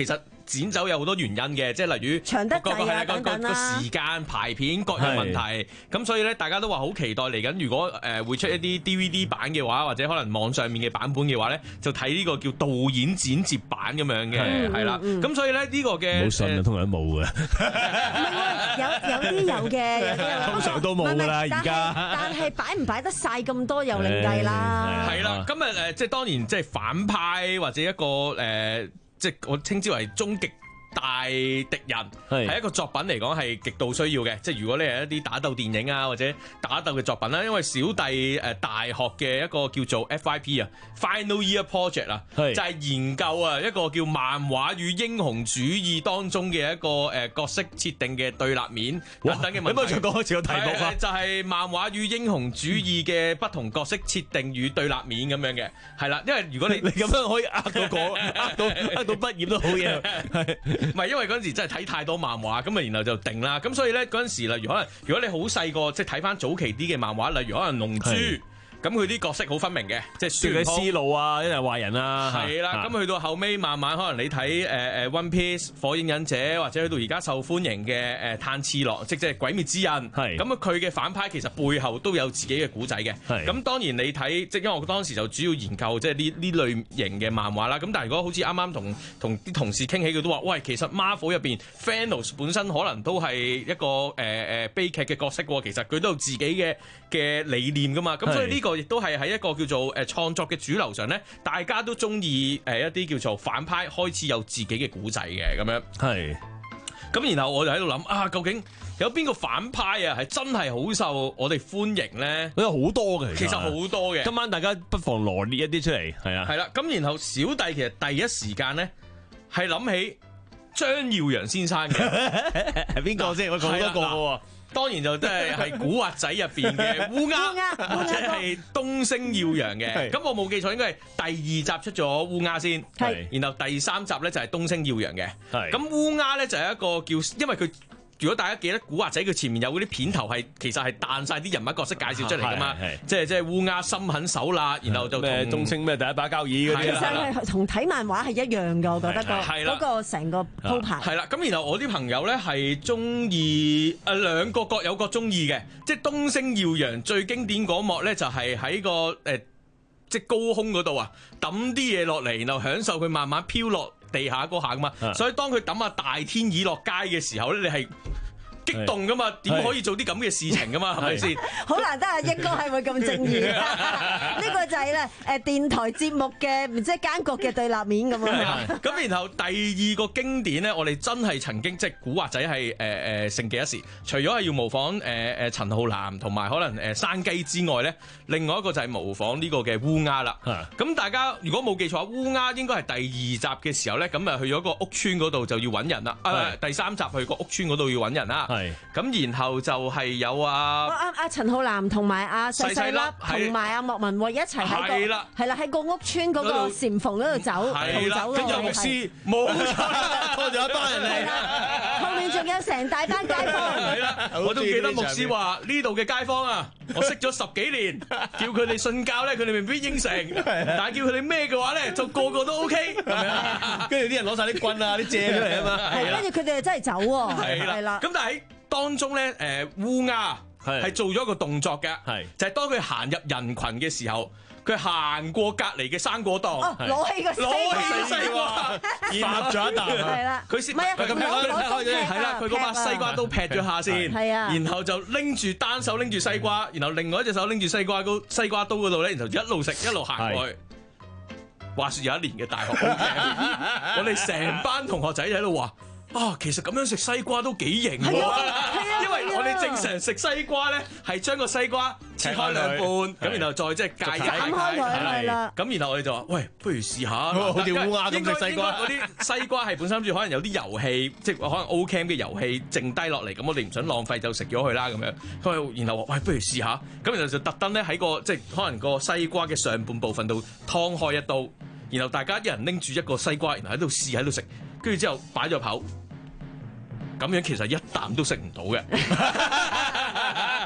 剪走有好多原因嘅，即係例如長得滯啊個等等啦， 時間排片各樣問題。咁所以咧，大家都話好期待嚟緊。如果誒會出一啲 D V D 版嘅話，或者可能網上面嘅版本嘅話咧，就睇呢個叫導演剪接版咁樣嘅，係啦。咁所以咧呢個嘅冇信啊，通常都冇嘅。 有有啲有嘅，有啲有。 通常都冇㗎啦，而家。 但係擺唔擺得晒咁多又另計啦。 係啦，今日誒即係當然即係反派或者一個誒，即係我稱之為終極大敵人，係一個作品嚟講係極度需要嘅。即係如果你係一啲打鬥電影啊或者打鬥嘅作品啦，因為小弟誒大學嘅一個叫做 F Y P 啊 Final Year Project 啊，就係研究啊一個叫漫畫與英雄主義當中嘅一個誒角色設定嘅對立面等等嘅問題。咁啊，再講開始個題目啊，就係漫畫與英雄主義嘅不同角色設定與對立面咁樣嘅，係啦。因為如果你你咁樣可以呃到個呃到呃到畢業都好嘢，係。 唔係，因為嗰陣時真係睇太多漫畫，咁啊，然後就定啦。咁所以咧嗰陣時，例如可能，如果你好細個，即係睇翻早期啲嘅漫畫，例如可能龍珠。咁佢啲角色好分明嘅，即係孫悟空思路啊，一係壞人啊， 係啦。咁去到後尾，慢慢可能你睇誒誒 One Piece、火影忍者，或者去到而家受歡迎嘅誒炭治郎，即係鬼滅之刃。係咁啊，佢嘅反派其實背後都有自己嘅古仔嘅。係咁，當然你睇，即係因為我當時就主要研究即係呢呢類型嘅漫畫啦。咁但係如果好似啱啱同同啲同事傾起，佢都話：喂，其實 Marvel 入邊 Thanos 本身可能都係一個誒誒、呃、悲劇嘅角色喎。其實佢都有自己嘅嘅理念噶嘛。咁所以呢個亦都係喺一個叫做誒創作嘅主流上咧，大家都中意誒一啲叫做反派開始有自己嘅古仔嘅咁樣。係。咁然後我就喺度諗啊，究竟有邊個反派啊係真係好受我哋歡迎咧？ 有好多嘅， 其實好多嘅。 今晚大家不妨羅列一啲出嚟，係啊。 係啦，咁然後小弟其實第一時間咧係諗起張耀揚先生嘅， 係邊個先？我講好多個喎。 當然就即係係古惑仔入邊嘅烏鴉，或者係東升耀揚嘅。咁我冇記錯，應該係第二集出咗烏鴉先，然後第三集咧就係東升耀揚嘅。咁烏鴉咧就係一個叫，因為佢。如果大家記得古惑仔佢前面有嗰啲片頭係其實係彈晒啲人物角色介紹出嚟噶嘛，即係即係烏鴉心狠手辣，然後就咩東升咩第一把交椅嗰啲。 其實係同睇漫畫係一樣嘅，我覺得個嗰個成個鋪排。 係啦，咁然後我啲朋友咧係中意誒兩個各有各中意嘅，即係東升耀揚最經典嗰幕咧就係喺個誒即係高空嗰度啊抌啲嘢落嚟，然後享受佢慢慢飄落地下嗰下噶嘛，所以當佢抌下大天耳落街嘅時候咧，你係激動噶嘛？點可以做啲咁嘅事情噶嘛？係咪先？ 好難得啊！英哥係會咁正義，呢個就係咧誒電台節目嘅唔知奸角嘅對立面咁樣。 咁然後第二個經典咧，我哋真係曾經即係古惑仔係誒誒盛極一時。除咗係要模仿誒誒陳浩南同埋可能誒山雞之外咧，另外一個就係模仿呢個嘅烏鴉啦。咁大家如果冇記錯，烏鴉應該係第二集嘅時候咧，咁啊去咗個屋村嗰度就要揾人啦。啊，第三集去個屋村嗰度要揾人啦。係，咁然後就係有啊， 阿阿陳浩南同埋阿細細粒，同埋阿莫文蔚一齊喺個係啦，係啦喺個屋村嗰個禪縫嗰度走， 係啦，跟住牧師冇錯，拖咗一班人嚟， 後面仲有成大班街坊。 係啦，我都記得牧師話呢度嘅街坊啊，我識咗十幾年，叫佢哋信教咧，佢哋未必應承，但係叫佢哋咩嘅話咧，就個個都 OK，係咪啊？跟住啲人攞晒啲棍啊、啲借出嚟啊嘛， 係，跟住佢哋真係走喎，係啦， 咁但係喺當中咧，誒烏鴉係做咗一個動作嘅，就係當佢行入人群嘅時候，佢行過隔離嘅生果檔， 攞起個攞起西瓜， 發咗一啖， 係啦， 佢先唔係咁劈，係啦，佢嗰把西瓜都劈咗下先， 係啊， 然後就拎住單手拎住西瓜，然後另外一隻手拎住西瓜刀西瓜刀嗰度咧，然後一路食一路行過去。話説有一年嘅大學 O Camp，我哋成班同學仔喺度話。啊，其實咁樣食西瓜都幾型喎，因為我哋正常食西瓜咧，係將個西瓜切開兩半，咁然後再即係解解開佢，係啦。 咁然後我哋就話：喂，不如試下， 好似烏鴉咁食西瓜。 嗰啲西瓜係本身諗住可能有啲遊戲，即係可能 O Camp 嘅遊戲剩低落嚟，咁我哋唔想浪費就食咗佢啦咁樣。佢然後話：喂，不如試下。咁然後就特登咧喺個即係可能個西瓜嘅上半部分度劏開一刀，然後大家一人拎住一個西瓜，然後喺度試喺度食，跟住之後擺咗口。咁樣其實一啖都食唔到嘅，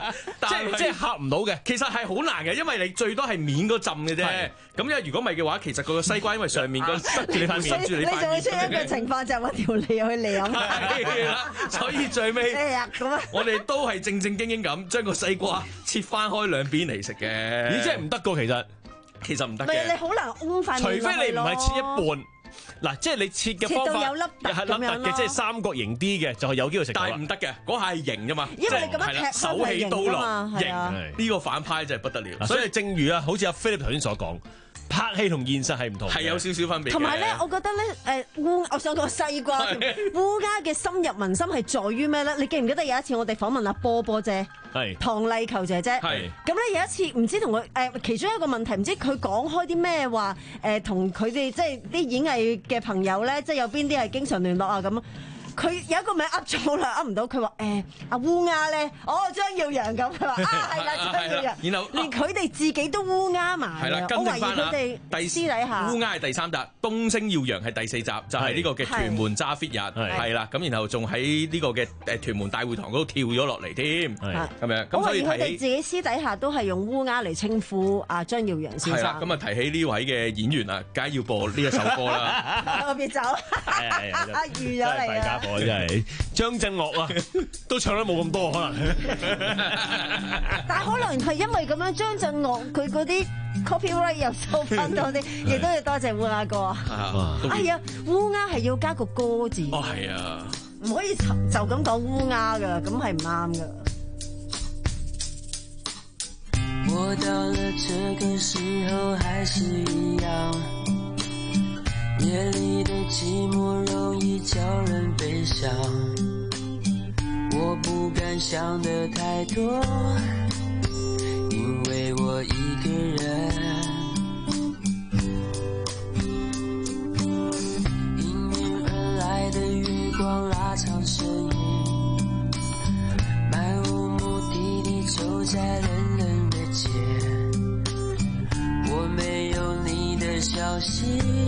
即係即係嚇唔到嘅。其實係好難嘅，因為你最多係面嗰浸嘅啫。咁因為如果唔係嘅話，其實個西瓜因為上面個塞住你塊面，住你塊面， 你就會出現一個情況就係揾條脷去舐。 係啦，所以最尾我哋都係正正經經咁將個西瓜切翻開兩邊嚟食嘅。 咦，真係唔得㗎，其實其實唔得嘅。你好難掹塊面， 除非你唔係切一半。嗱，即係你切嘅方法切到有粒突係粒突嘅，即係三角形啲嘅，就係有機會食到啦。 但係唔得嘅，嗰下係型啫嘛。 因為你咁樣劈手起刀落，型呢個反派真係不得了。 所以正如啊，好似阿 Philip 頭先所講。拍戲同現實係唔同， 係有少少分別。 同埋咧，我覺得咧，誒烏，我想講西瓜，烏鴉嘅深入民心係在於咩咧？你記唔記得有一次我哋訪問阿波波姐， 係唐麗球姐姐， 係咁咧有一次唔知同佢誒其中一個問題，唔知佢講開啲咩話誒，同佢哋即係啲演藝嘅朋友咧，即係有邊啲係經常聯絡啊咁。佢有一個名噏咗啦，噏唔到。佢話誒阿烏鴉咧，哦張耀揚咁。佢話啊係啦，張耀揚。然後連佢哋自己都烏鴉埋。 係啦，跟住翻啦。 第私底下烏鴉係第三集，東升耀揚係第四集，就係呢個嘅屯門揸 fit 日係啦。咁然後仲喺呢個嘅誒屯門大會堂嗰度跳咗落嚟添，咁樣。 咁所以佢哋自己私底下都係用烏鴉嚟稱呼阿張耀揚先生。 係啦，咁啊提起呢位嘅演員啊，梗係要播呢一首歌啦。 我別走，預咗嚟啊！ 我真係張震岳啊，都唱得冇咁多可能， 但係可能係因為咁樣，張震岳佢嗰啲 copyright 又收翻多啲，亦都要多謝烏鴉哥啊！哎呀，烏鴉係要加個歌字， 哦係啊， 唔可以就咁講烏鴉噶，咁係唔啱噶。 我到了這個時候還是一樣，夜裡的寂寞容易叫人悲傷，我不敢想得太多，因為我一個人，迎面而來的月光拉長身影，漫無目的地走在冷冷的街，我沒有你的消息，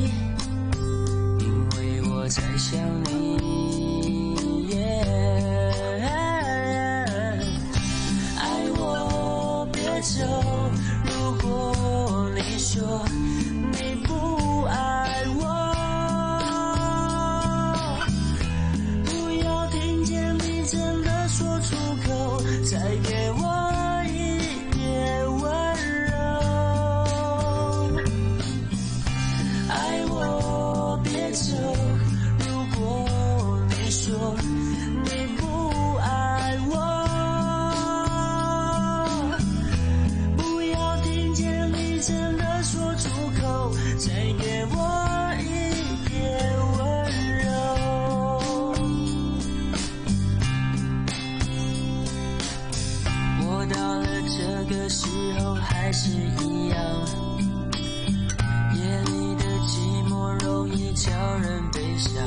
我在想你， yeah, 愛我別走，如果你說你不愛我，不要聽見你真的說出口，再給我一點溫柔，愛我別走，說你不愛我，不要聽見你真的說出口，再給我一點溫柔。我到了這個時候還是一樣，夜裡的寂寞容易叫人悲傷，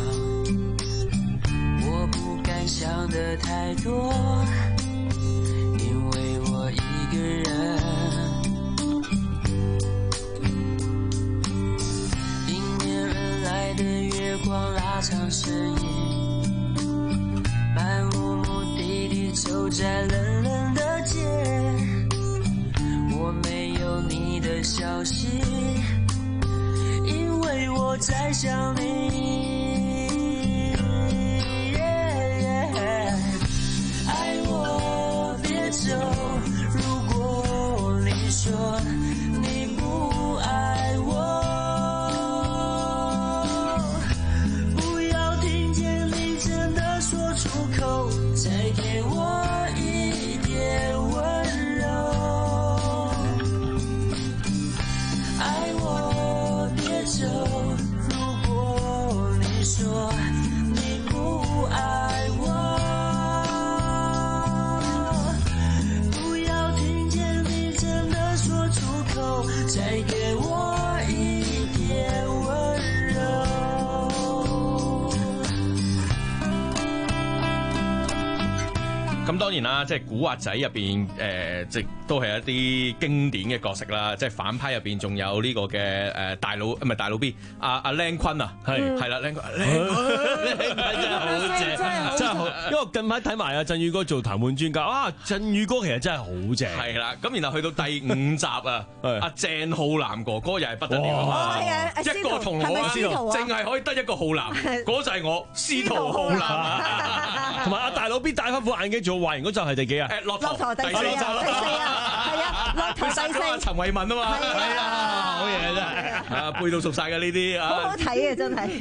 我不敢想得太多，因為我一個人，迎面而來的月光拉長身影，漫無目的地走在冷冷的街，我沒有你的消息，因為我在想你。如果你說你不愛我，不要聽見你真的說出口，再給我一點溫柔，愛我別走，如果你說你不愛我，再給我一點溫柔。 咁當然啦，即係古惑仔入邊誒，即係都係一啲經典嘅角色啦，即係反派入邊仲有呢個嘅誒大佬，唔係大佬 B， 阿阿靚坤啊，係係啦，靚坤，靚坤真係好正，真係好，因為我近排睇埋阿振宇哥做談判專家，啊，振宇哥其實真係好正， 係啦，咁然後去到第五集啊，阿鄭浩南哥哥又係不得了啊，一個銅鑼啊，淨係可以得一個浩南，嗰就係我司徒浩南啊， 同埋阿大佬 B 戴翻副眼鏡做壞人嗰集係第幾啊？ 誒，駱駝第四集， 第四啊，係啊，駱駝第四， 陳慧敏啊嘛， 係啊，好嘢真係，啊背到熟晒嘅呢啲啊， 好好睇嘅真係。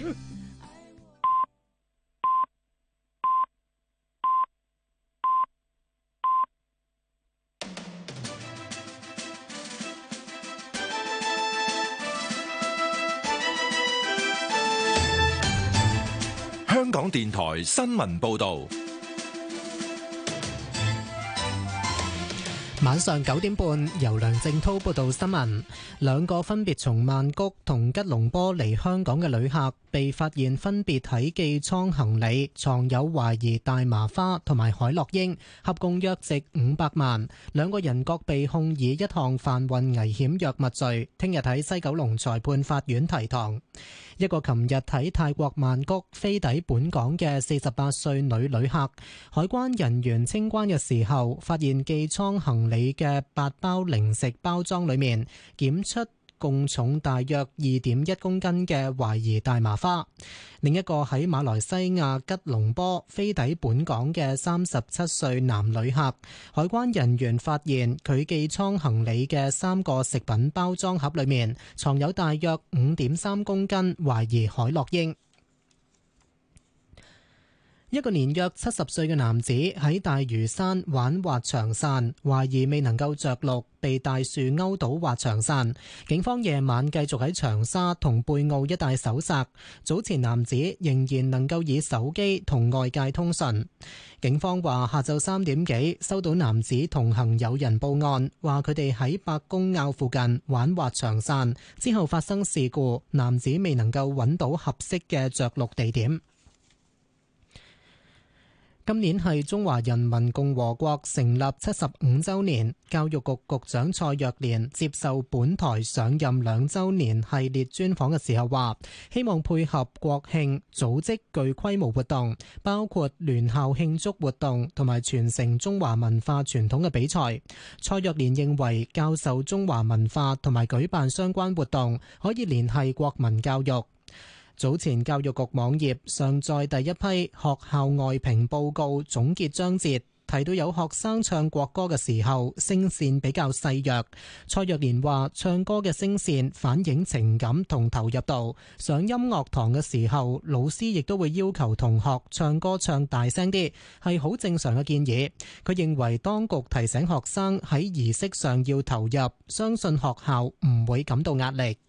香港電台新聞報道。 晚上九點半，由梁正濤報道新聞。兩個分別從曼谷同吉隆坡嚟香港嘅旅客，被發現分別喺寄艙行李藏有懷疑大麻花同埋海洛因，合共約值五百萬。兩個人各被控以一項販運危險藥物罪，聽日喺西九龍裁判法院提堂。一個琴日喺泰國曼谷飛抵本港嘅四十八歲女旅客，海關人員清關嘅時候，發現寄艙行李嘅八包零食包裝裏面檢出共重大約二點一公斤嘅懷疑大麻花。另一個喺馬來西亞吉隆坡飛抵本港嘅三十七歲男旅客，海關人員發現佢寄艙行李嘅三個食品包裝盒裏面藏有大約五點三公斤懷疑海洛因。一個年約七十歲嘅男子喺大嶼山玩滑翔傘，懷疑未能夠着陸，被大樹勾倒滑翔傘。警方夜晚繼續喺長沙同貝澳一帶搜索，早前男子仍然能夠以手機同外界通訊。警方話下晝三點幾收到男子同行友人報案，話佢哋喺伯公坳附近玩滑翔傘，之後發生事故，男子未能夠揾到合適嘅着陸地點。今年係中華人民共和國成立七十五週年，教育局局長蔡若蓮接受本台上任兩週年系列專訪嘅時候話，希望配合國慶組織具規模活動，包括聯校慶祝活動同埋傳承中華文化傳統嘅比賽。蔡若蓮認為教授中華文化同埋舉辦相關活動可以聯繫國民教育。早前教育局網頁上載第一批學校外評報告總結章節，提到有學生唱國歌嘅時候聲線比較細弱。蔡若蓮話唱歌嘅聲線反映情感同投入度，上音樂堂嘅時候老師亦都會要求同學唱歌唱大聲啲，係好正常嘅建議。佢認為當局提醒學生喺儀式上要投入，相信學校唔會感到壓力。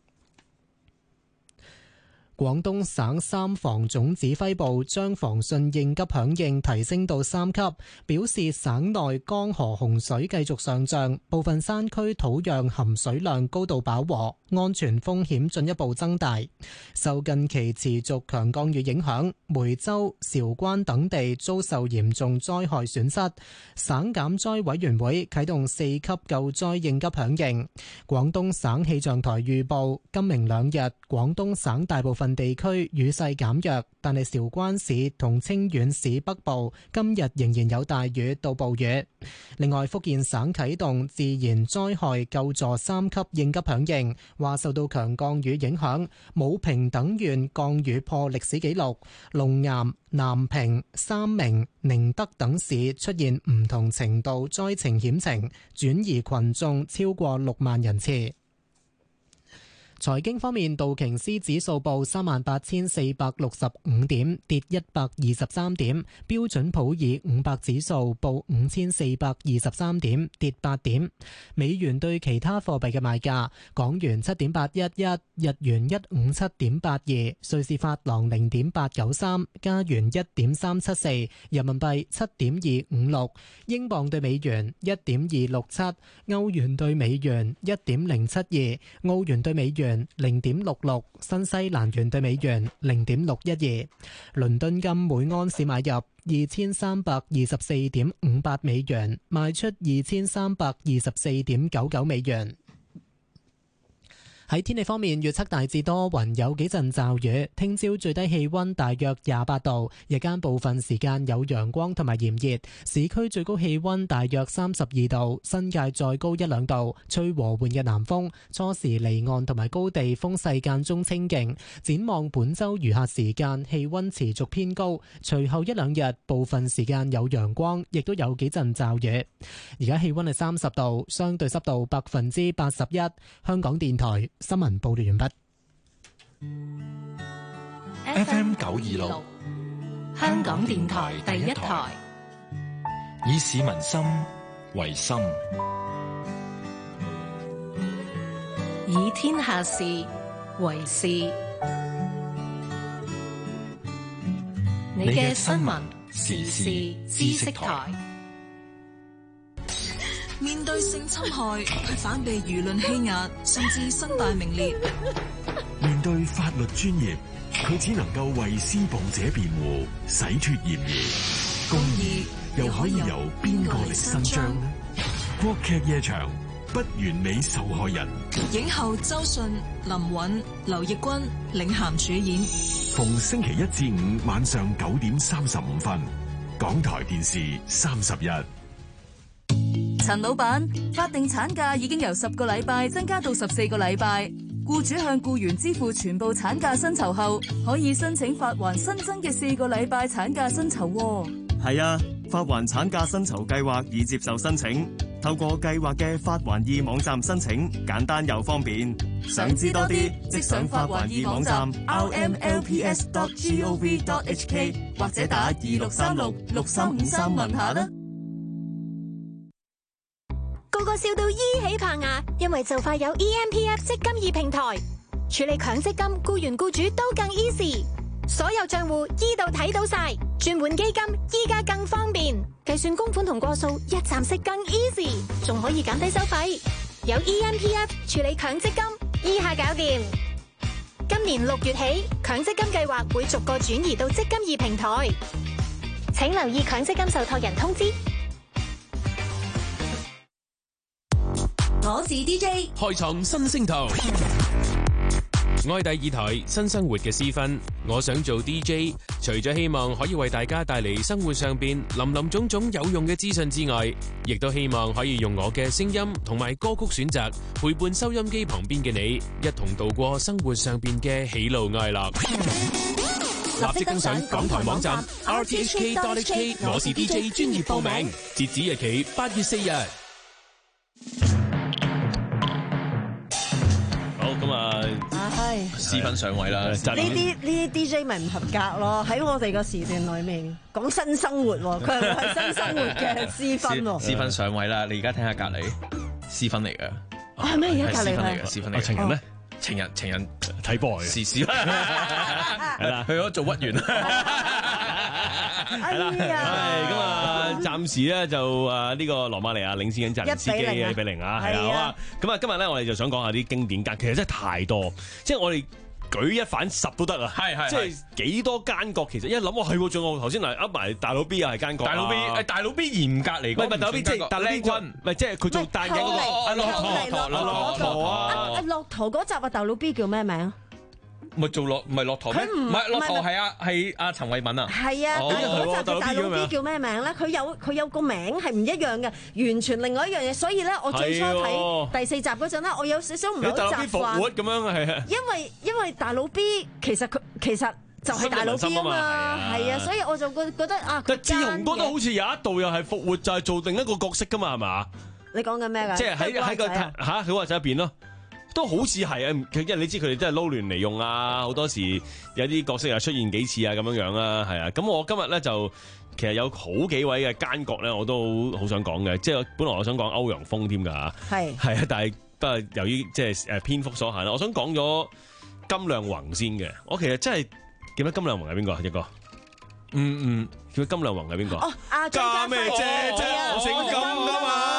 廣東省三防總指揮部將防汛應急響應提升到三級，表示省內江河洪水繼續上漲，部分山區土壤含水量高度飽和，安全風險進一步增大。受近期持續強降雨影響，梅州、韶關等地遭受嚴重災害損失，省減災委員會啟動四級救災應急響應。廣東省氣象台預報，今明兩日廣東省大部分地區雨勢減弱，但係韶關市同清遠市北部今日仍然有大雨到暴雨。另外，福建省啟動自然災害救助三級應急響應，話受到強降雨影響，武平等縣降雨破歷史紀錄，龍岩、南平、三明、寧德等市出現唔同程度災情險情，轉移群眾超過六萬人次。財經方面，道瓊斯指數報三萬八千四百六十五點，跌一百二十三點；標準普爾五百指數報五千四百二十三點，跌八點。美元對其他貨幣嘅賣價：港元七點八一一，日元一五七點八二，瑞士法郎零點八九三，加元一點三七四，人民幣七點二五六，英鎊對美元一點二六七，歐元對美元一點零七二，澳元對美元元零點六六，新西蘭元對美元零點六一二。倫敦金每安士買入二千三百二十四點五八美元，賣出二千三百二十四點九九美元。喺天氣方面，預測大致多雲，有幾陣驟雨。聽朝最低氣溫大約廿八度，日間部分時間有陽光同埋炎熱。市區最高氣溫大約三十二度，新界再高一兩度。吹和緩嘅南風，初時離岸同埋高地風勢間中清勁。展望本週餘下時間，氣溫持續偏高。隨後一兩日部分時間有陽光，亦都有幾陣驟雨。而家氣溫係三十度，相對濕度百分之八十一。香港電台新聞報道完畢。 F M 九二六， 香港電台第一台， 以市民心為心， 以天下事為事。你嘅新聞時事知識台。 面對性侵害，佢反被輿論欺壓，甚至身敗名裂。 面對法律專業，佢只能夠為施暴者辯護，洗脫嫌疑。公義又可以由邊個嚟伸張呢？國劇夜場，不完美受害人。 影后周迅、林允、劉奕君領銜主演。 逢星期一至五晚上九點三十五分，港台電視三十一。 陳老闆，法定產假已經由十個禮拜增加到十四個禮拜，僱主向僱員支付全部產假薪酬後，可以申請發還新增嘅四個禮拜產假薪酬。 係啊，發還產假薪酬計劃已接受申請，透過計劃嘅發還易網站申請，簡單又方便。想知多啲，即上發還易網站 r m l p s dot gov dot h k 或者打二六三六六三五三問下啦。 個個笑到依起棚牙，因為就快有 E M P F 積金易平台，處理強積金，僱員僱主都更 easy， 所有賬戶依度睇到晒，轉換基金依家更方便，計算供款同過數一站式更 easy， 仲可以減低收費。有 E M P F 處理強積金，依下搞掂。今年六月起，強積金計劃會逐個轉移到積金易平台，請留意強積金受託人通知。 我是 D J， 開創新星途。愛第二台新生活嘅思芬，我想做 D J， 除咗希望可以為大家帶嚟生活上邊林林種種有用嘅資訊之外，亦都希望可以用我嘅聲音同埋歌曲選擇，陪伴收音機旁邊嘅你，一同度過生活上邊嘅喜怒哀樂。立即登上港台網站 r t h k dot h k， 我是 D J 專業報名，截止日期八月四日。 咁啊， 唉， 私分上位啦！呢啲呢啲 D J 咪唔合格咯？喺我哋個時段裏面講新生活，佢係咪係新生活嘅私分喎？ 私分上位啦！你而家聽下隔離，私分嚟嘅。 係咩？而家隔離私分嚟嘅，私分嚟嘅。 情人咧？ 情人情人睇波嘅， 時時係啦，去咗做屈原。 哎呀！ 咁啊，暫時咧就啊呢個羅馬尼亞領先緊澤連斯基嘅一比零啊，係啦，好啊。咁啊，今日咧我哋就想講下啲經典間，其實真係太多，即係我哋舉一反十都得啊。係係，即係幾多奸角，其實一諗我係喎，仲有頭先嗱噏埋大佬 B 又係奸角， 大佬 B 誒大佬 B 嚴格嚟講， 唔係大佬 B 即係大佬 B 軍，唔係即係佢做大嘅嗰個阿駱駝，駱駝啊！ 阿駱駝嗰集啊，大佬 B 叫咩名？ 咪做駱唔係駱駝咩？唔係駱駝係啊係阿陳慧敏啊。 係啊，但係嗰集大佬 B 叫咩名咧？佢有佢有個名係唔一樣嘅，完全另外一樣嘢。所以咧，我最初睇第四集嗰陣咧，我有少少唔係好習慣。大佬 B 復活咁樣係啊。因為因為大佬 B 其實佢其實就係大佬 B 啊嘛，係啊，所以我就覺覺得啊，佢志雄哥都好似有一度又係復活，就係做另一個角色噶嘛，係嘛？ 你講緊咩㗎？ 即係喺喺個嚇佢話仔入邊咯。都好似係啊，因為你知佢哋真係撈亂嚟用啊，好多時有啲角色又出現幾次啊，咁樣樣啦，係啊。咁我今日咧就其實有好幾位嘅奸角咧，我都好想講嘅，即係本來我想講歐陽鋒添㗎嚇，係係啊，但係不過由於即係誒篇幅所限啦，我想講咗金亮宏先嘅。我其實真係記得金亮宏係邊個啊？一個嗯嗯，叫金亮宏係邊個？ 哦，阿加咩姐姐，我姓金㗎嘛。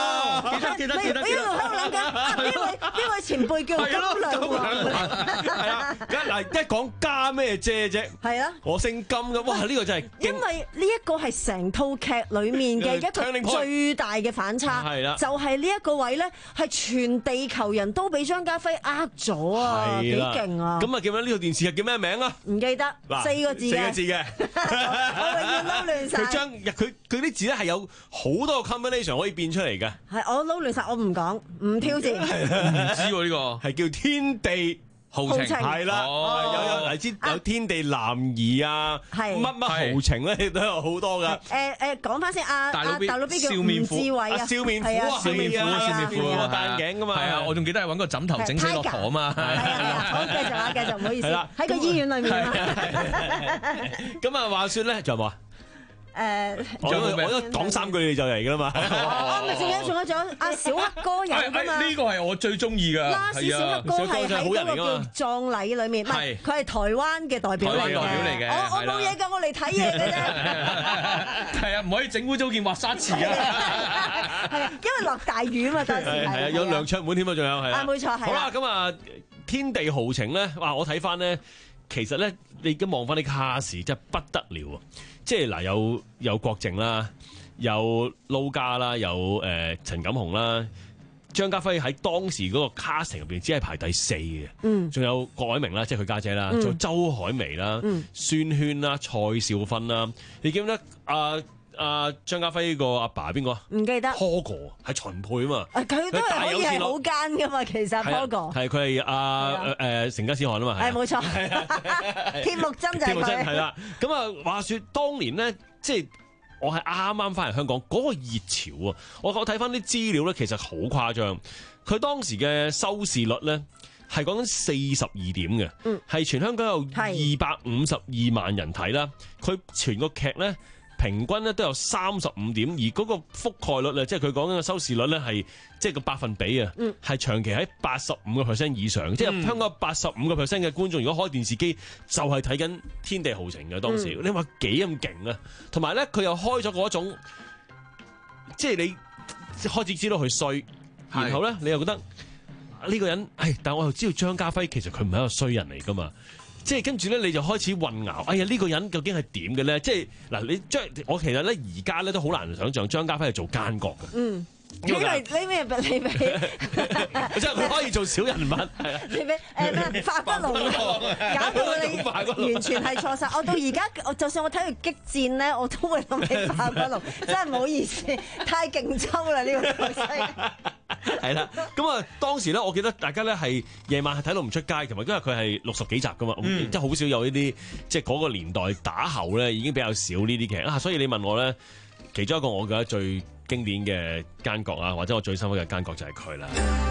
記得記得記得記得。 我一路喺度諗緊，邊位邊位前輩叫金亮華？ 係啊，嗱一講家咩姐啫？係啊，我姓金㗎，哇！呢個真係因為呢一個係成套劇裡面嘅一個最大嘅反差， 係啦， 就係呢一個位咧，係全地球人都俾張家輝呃咗啊，幾勁啊！ 咁啊，叫咩？呢套電視劇叫咩名啊？ 唔記得，四個字嘅， 四個字嘅， 我永遠撈亂晒。 佢將佢佢啲字咧係有好多個 combination 可以變出嚟嘅。 係我撈亂晒，我唔講，唔挑戰。 唔知喎呢個係叫天地豪情，係啦，有有嚟知有天地男兒啊，乜乜豪情咧都有好多噶。 誒誒，講翻先，阿阿大佬 B 叫吳志偉啊， 笑面虎啊， 笑面虎，笑面虎， 戴眼鏡噶嘛。係啊， 我仲記得係揾個枕頭整死駱駝啊嘛。係啊，好，繼續啊，繼續，唔好意思，喺個醫院裏面啊。 咁啊，話説咧就話。誒，我我一講三句你就嚟噶啦嘛！ 我咪仲有仲有仲有阿小黑哥有噶嘛？ 呢個係我最中意噶。 拉屎小黑哥係喺嗰個叫葬禮裏面，唔係佢係台灣嘅代表嚟嘅。我我冇嘢㗎，我嚟睇嘢嘅啫。 係啊，唔可以整污糟件滑沙池啊！ 係啊，因為落大雨啊嘛，當時係。 係啊，有梁卓滿添啊，仲有係啊。 啊，冇錯係。 好啦，咁啊，天地豪情咧，哇！我睇翻咧，其實咧，你而家望翻啲卡士真係不得了啊！即係嗱，有有郭靖啦，有撈家啦，有誒陳錦鴻啦，張家輝喺當時嗰個 casting 入邊只係排第四嘅，嗯，仲有郭藹明啦，即係佢家姐啦，仲有周海媚啦，嗯，孫軒啦，蔡少芬啦，你記唔記得啊？阿張家輝個阿爸邊個？唔記得。坡哥係秦沛啊嘛。 佢都係可以係好奸噶嘛，其實坡哥。 係佢係阿誒成吉思汗啊嘛。係冇錯。鐵木真就係佢。鐵木真係啦。咁啊，話説當年咧，即係我係啱啱翻嚟香港嗰個熱潮啊！我我睇翻啲資料咧，其實好誇張。佢當時嘅收視率咧係講緊四十二點嘅，嗯，係全香港有二百五十二萬人睇啦。佢全個劇咧，平均咧都有三十五點，而嗰個覆蓋率咧，即係佢講緊嘅收視率咧，係即係個百分比啊，係、嗯、長期喺八十五個 percent 以上，嗯、即係香港八十五個 percent 嘅觀眾，如果開電視機就係睇緊《天地豪情》嘅當時，嗯、你話幾咁勁啊？同埋咧，佢又開咗嗰種，即係你開始知道佢衰，然後咧你又覺得呢個人，唉，但我又知道張家輝其實佢唔係一個衰人嚟噶嘛。即係跟住咧，你就開始混淆。哎呀，呢、這個人究竟係點嘅咧？即係嗱，你將我其實咧，而家咧都好難想像張家輝係做奸角嘅。嗯， 因為你咩？你俾即係佢可以做小人物。係啊， 你俾誒咩？化骨龍搞到你完全係錯晒。我到而家，我就算我睇佢激戰咧，我都會諗起化骨龍。真係唔好意思，太勁抽啦呢個角色。 係啦，咁啊當時咧，我記得大家咧係夜晚係睇到唔出街，同埋因為佢係六十幾集噶嘛，嗯、即係好少有呢啲，即係嗰個年代打後咧已經比較少呢啲劇啊，所以你問我咧，其中一個我覺得最經典嘅奸角啊，或者我最深刻嘅奸角就係佢啦。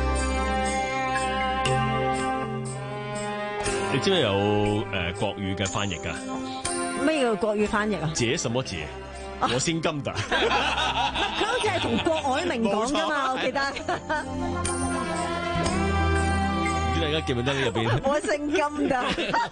你知唔知有誒、呃、國語嘅翻譯噶？ 咩叫國語翻譯啊？ 姐什麼姐？我姓金的， 佢好似係同郭藹明講㗎嘛，我記得。 唔知大家記唔記得呢入邊？ 我姓金的，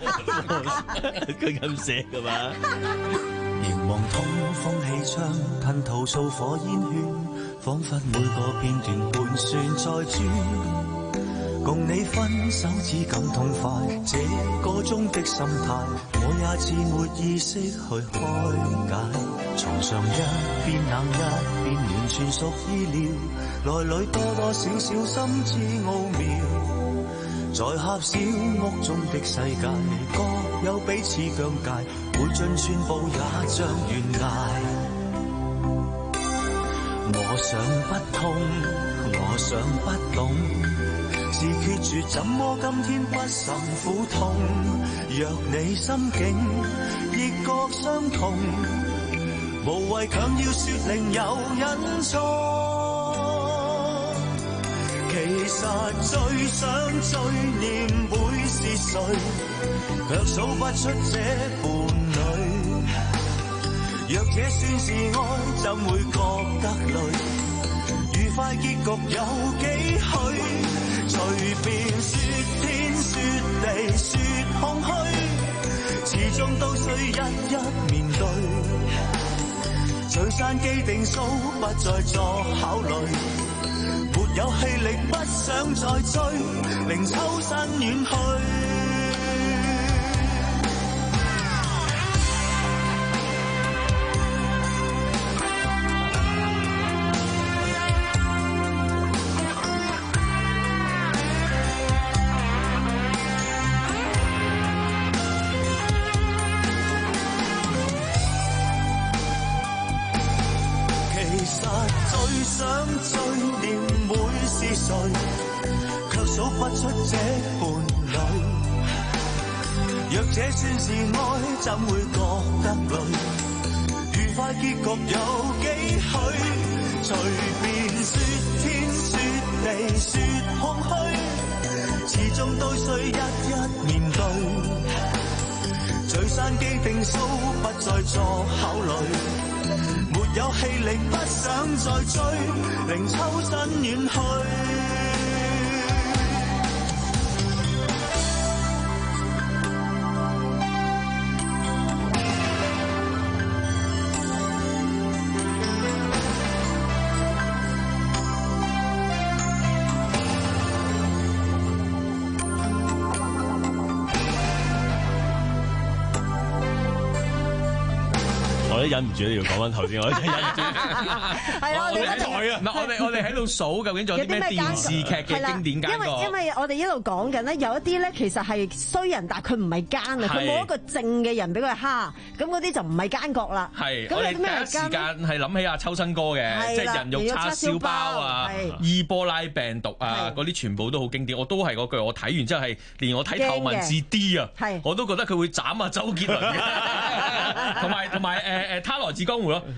佢咁寫㗎嘛？ 凝望通風氣窗，噴吐掃火煙圈，彷彿每個片段盤旋在轉。共你分手只感痛快，這個中的心態，我也似沒意識去開解。床上一邊冷一邊暖，全屬意料，內裏多多少少心知奧妙。在狹小屋中的世界，各有彼此疆界，每進寸步也像懸崖。我想不通，我想不懂。是決絕，怎麼今天不甚苦痛？若你心境亦覺相同，無謂強要說另有隱藏。其實最想最念會是誰，卻數不出這伴侶。若這算是愛，怎會覺得累？愉快結局有幾許？隨便說天說地說空虛，始終都需一一面對。聚散既定數，不再作考慮。 沒有氣力，不想再追，令抽身遠去。想追念會是誰，卻數不出這伴侶。若這算是愛，怎會覺得累？愉快結局有幾許？隨便說天說地說空虛，始終都需一一面對。聚散既定數，不再作考慮。沒有氣力，不想再追，令抽身遠去。 我都忍唔住要講翻頭先，我真係忍唔住。 係啊，我哋台啊，唔係我哋我哋喺度數究竟仲有啲咩電視劇嘅經典奸角？ 因為因為我哋一路講緊咧，有一啲咧其實係衰人，但係佢唔係奸啊，佢冇一個正嘅人俾佢蝦，咁嗰啲就唔係奸角啦。 係，我哋第一時間係諗起阿秋生哥嘅，即係人肉叉燒包啊、伊波拉病毒啊，嗰啲全部都好經典。我都係嗰句，我睇完之後係連我睇頭文字 D 啊，我都覺得佢會斬啊周杰倫嘅，同埋同埋誒。誒，他來自江湖咯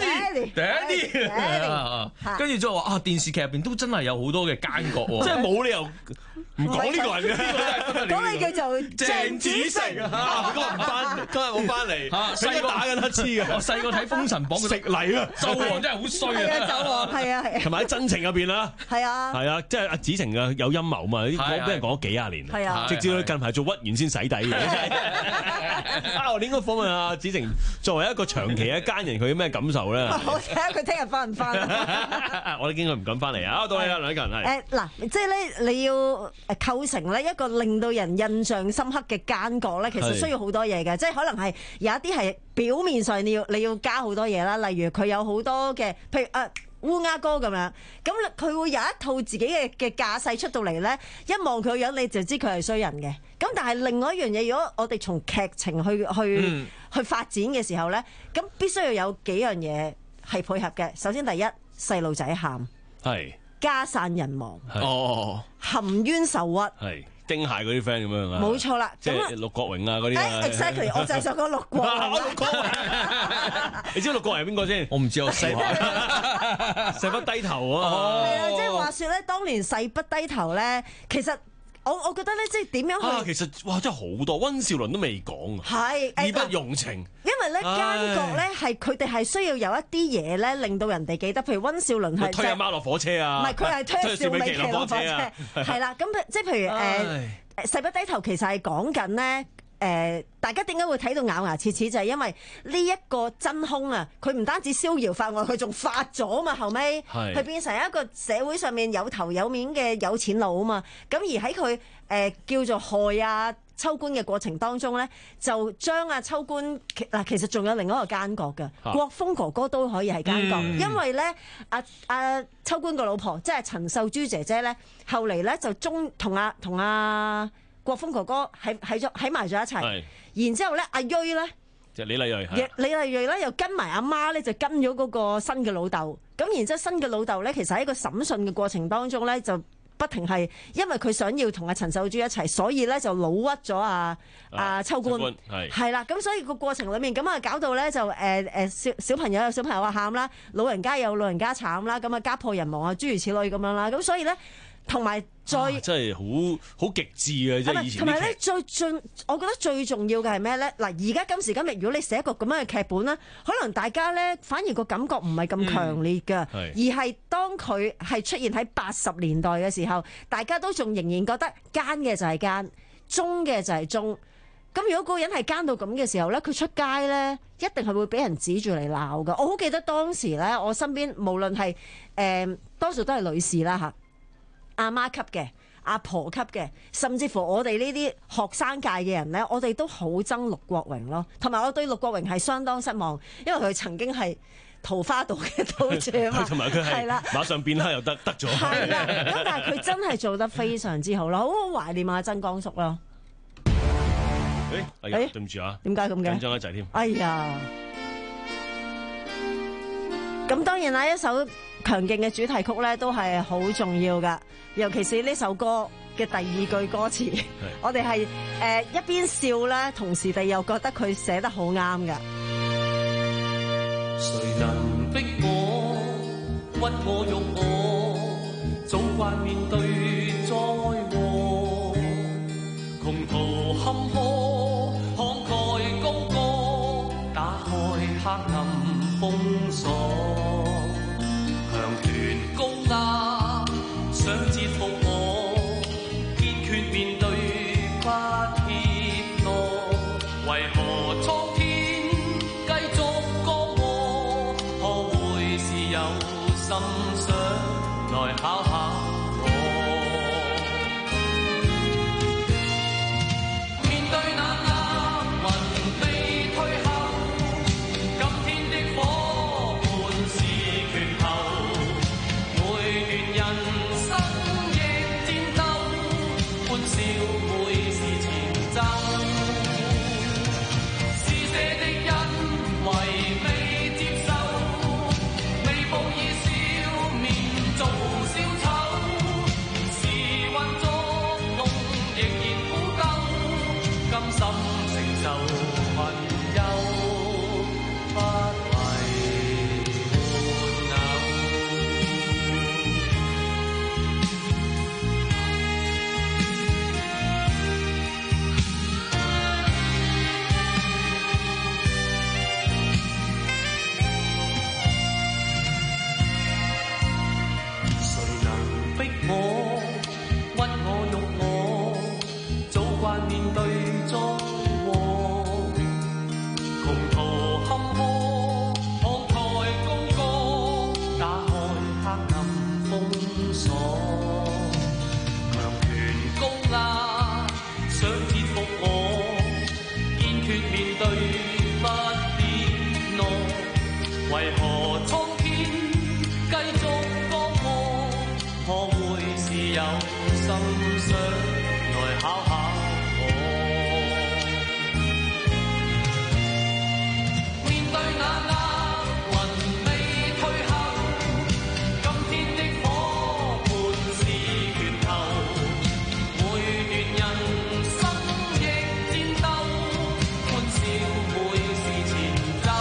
，Daddy，Daddy，跟住之後話啊，電視劇入邊都真係有好多嘅奸角喎， 即係冇理由唔講呢個人嘅。 咁你叫做鄭子誠啊，今日唔翻，今日冇翻嚟，細個打緊乞嗤嘅。 我細個睇《封神榜》 食泥啊， 紂王真係好衰啊， 紂王係啊係。 同埋喺真情入邊啦， 係啊， 係啊，即係阿子誠啊有陰謀嘛，啲講俾人講咗幾廿年， 係啊， 直至佢近排做屈原先洗底嘅。啊，我哋應該訪問阿子誠，作為一個長期嘅奸人，佢有咩感受咧？ 我睇下佢聽日翻唔翻。 我哋應該唔敢翻嚟啊！到你啦，梁家仁係。 誒嗱，即係咧，你要誒構成咧一個令到人印象深刻嘅奸角咧，其實需要好多嘢嘅，即係可能係有一啲係表面上你要你要加好多嘢啦，例如佢有好多嘅，譬如誒烏鴉哥咁樣，咁佢會有一套自己嘅嘅架勢出到嚟咧，一望佢個樣你就知佢係衰人嘅。咁但係另外一樣嘢，如果我哋從劇情去去、嗯、去發展嘅時候咧，咁必須要有幾樣嘢係配合嘅。首先第一，細路仔喊， 係家散人亡， 哦， 含冤受屈， 係丁蟹嗰啲 friend 咁樣啊， 冇錯啦， 即係陸國榮啊嗰啲啊 exactly， 我就係想講陸國榮。 陸國榮，你知道陸國榮係邊個先？ 我唔知，我細誓不低頭啊！ 係啊，即係話説咧，當年誓不低頭咧，其實。我我覺得咧，即係點樣去？ 啊，其實哇，真係好多，溫兆倫都未講。 係， 義不容情。 因為咧，奸角咧係佢哋係需要有一啲嘢咧，令到人哋記得。譬如溫兆倫係推阿媽落火車啊， 唔係佢係推邵美琪落火車，係啦。咁即係譬如誒，誓不低頭其實係講緊咧。誒、呃，大家點解會睇到咬牙切齒？就係、是、因為呢一個真兇啊，佢唔單止逍遙法外，佢仲發咗嘛。後尾佢變成一個社會上面有頭有面嘅有錢佬啊嘛。咁而喺佢誒叫做害啊秋官嘅過程當中咧，就將阿秋官嗱，其實仲有另一個奸角嘅，啊、國峰哥哥都可以係奸角，嗯、因為咧阿阿秋官個老婆即係陳秀珠姐姐咧，後嚟咧就中同阿同阿。國峰哥哥喺喺咗喺埋咗一齊，然之後咧阿芮咧， 就李麗蕊， 李麗蕊咧又跟埋阿媽咧就跟咗嗰個新嘅老豆，咁然之後新嘅老豆咧其實喺個審訊嘅過程當中咧就不停係因為佢想要同阿陳秀珠一齊，所以咧就老屈咗阿阿秋官，係係啦，咁所以個過程裡面咁啊搞到咧就誒誒小小朋友有小朋友話喊啦，老人家有老人家慘啦，咁啊家破人亡啊諸如此類咁樣啦，咁所以咧。同埋再、啊、 真係好好極致嘅，即係以前。 同埋咧，最最我覺得最重要嘅係咩咧？嗱，而家今時今日，如果你寫一個咁樣嘅劇本咧，可能大家咧反而個感覺唔係咁強烈㗎，嗯、而係當佢係出現喺八十年代嘅時候，大家都仲仍然覺得奸嘅就係奸，忠嘅就係忠。咁如果嗰個人係奸到咁嘅時候咧，佢出街咧， 一定係會俾人指住嚟鬧㗎。我好記得當時咧，我身邊無論係誒多數都係女士啦嚇，阿媽級嘅、阿婆級嘅，甚至乎我哋呢啲學生界嘅人咧，我哋都好憎陸國榮咯。同埋我對陸國榮係相當失望，因為佢曾經係桃花島嘅島主啊嘛， 同埋佢係馬上變黑又得得咗。 係啦，咁但係佢真係做得非常之好啦，好懷念阿曾江叔咯。 誒，哎呀，對唔住啊， 點解咁嘅？ 緊張一陣添。 哎呀，咁當然啦，一首強勁嘅主題曲咧，都係好重要噶。尤其是呢首歌嘅第二句歌詞，我哋係誒一邊笑咧，同時地又覺得佢寫得好啱噶。 誰能逼我屈我辱我，早慣面對災禍，窮途坎坷，慷慨高歌，打開黑暗封鎖，強權高壓想折服我，堅決面對不怯懦，為何蒼天繼續降禍，可會是有心想來考考我？面對那厄運未退後，今天的夥伴是拳頭，每段人生亦戰鬥，歡笑會是前奏。是這的因為未接受，未報以笑面做小丑，時運作弄亦然苦鬥，甘心承受困憂，不為玩偶。誰能逼我屈我辱我，早慣面對災禍，窮途坎坷，慷慨高歌，打開黑暗封鎖，強權高壓想折服我，堅決面對不變懦，為何蒼天繼續降禍，可會是有心想來考考我？面對那厄運未退後，今天的夥伴是拳頭，每段人生亦戰鬥，歡笑會是前奏。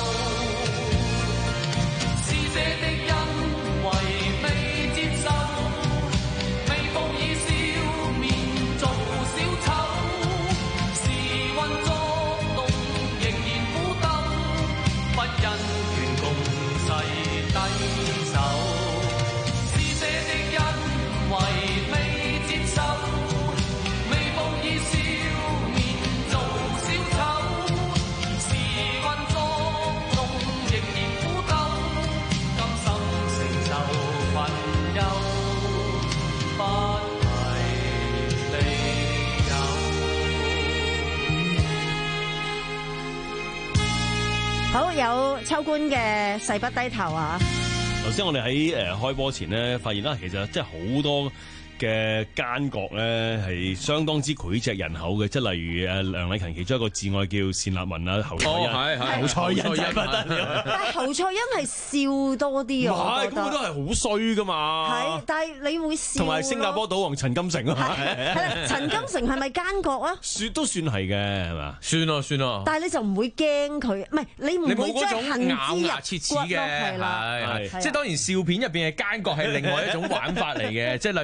是這的因為未接受，未報以笑面做小丑，時運作弄仍然苦鬥，不因權共勢低手。是這的因為未接受，未報以笑面做小丑，時運作弄仍然苦鬥，甘心承受困憂，不為利誘。 好，有秋官嘅誓不低頭啊！ 頭先我哋喺誒開波前咧，發現啦，其實即係好多嘅奸角咧係相當之膾炙人口嘅，即係例如誒梁禮勤其中一個摯愛叫單立文啊、侯賽因， 哦係係侯賽因侯賽因真係不得了。 但係侯賽因係笑多啲唔啊， 係，咁佢都係好衰噶嘛。 係，但係你會笑同埋新加坡賭王陳金城啊， 係啦，陳金城係咪奸角啊？ 算都算係嘅，係嘛？ 算咯算咯。 但係你就唔會驚佢，唔係你唔你會將冇嗰種恨咬牙之切齒嘅， 入骨咯，係啦， 係係即係當然笑片入邊嘅奸角係另外一種玩法嚟嘅，即係例如我哋啱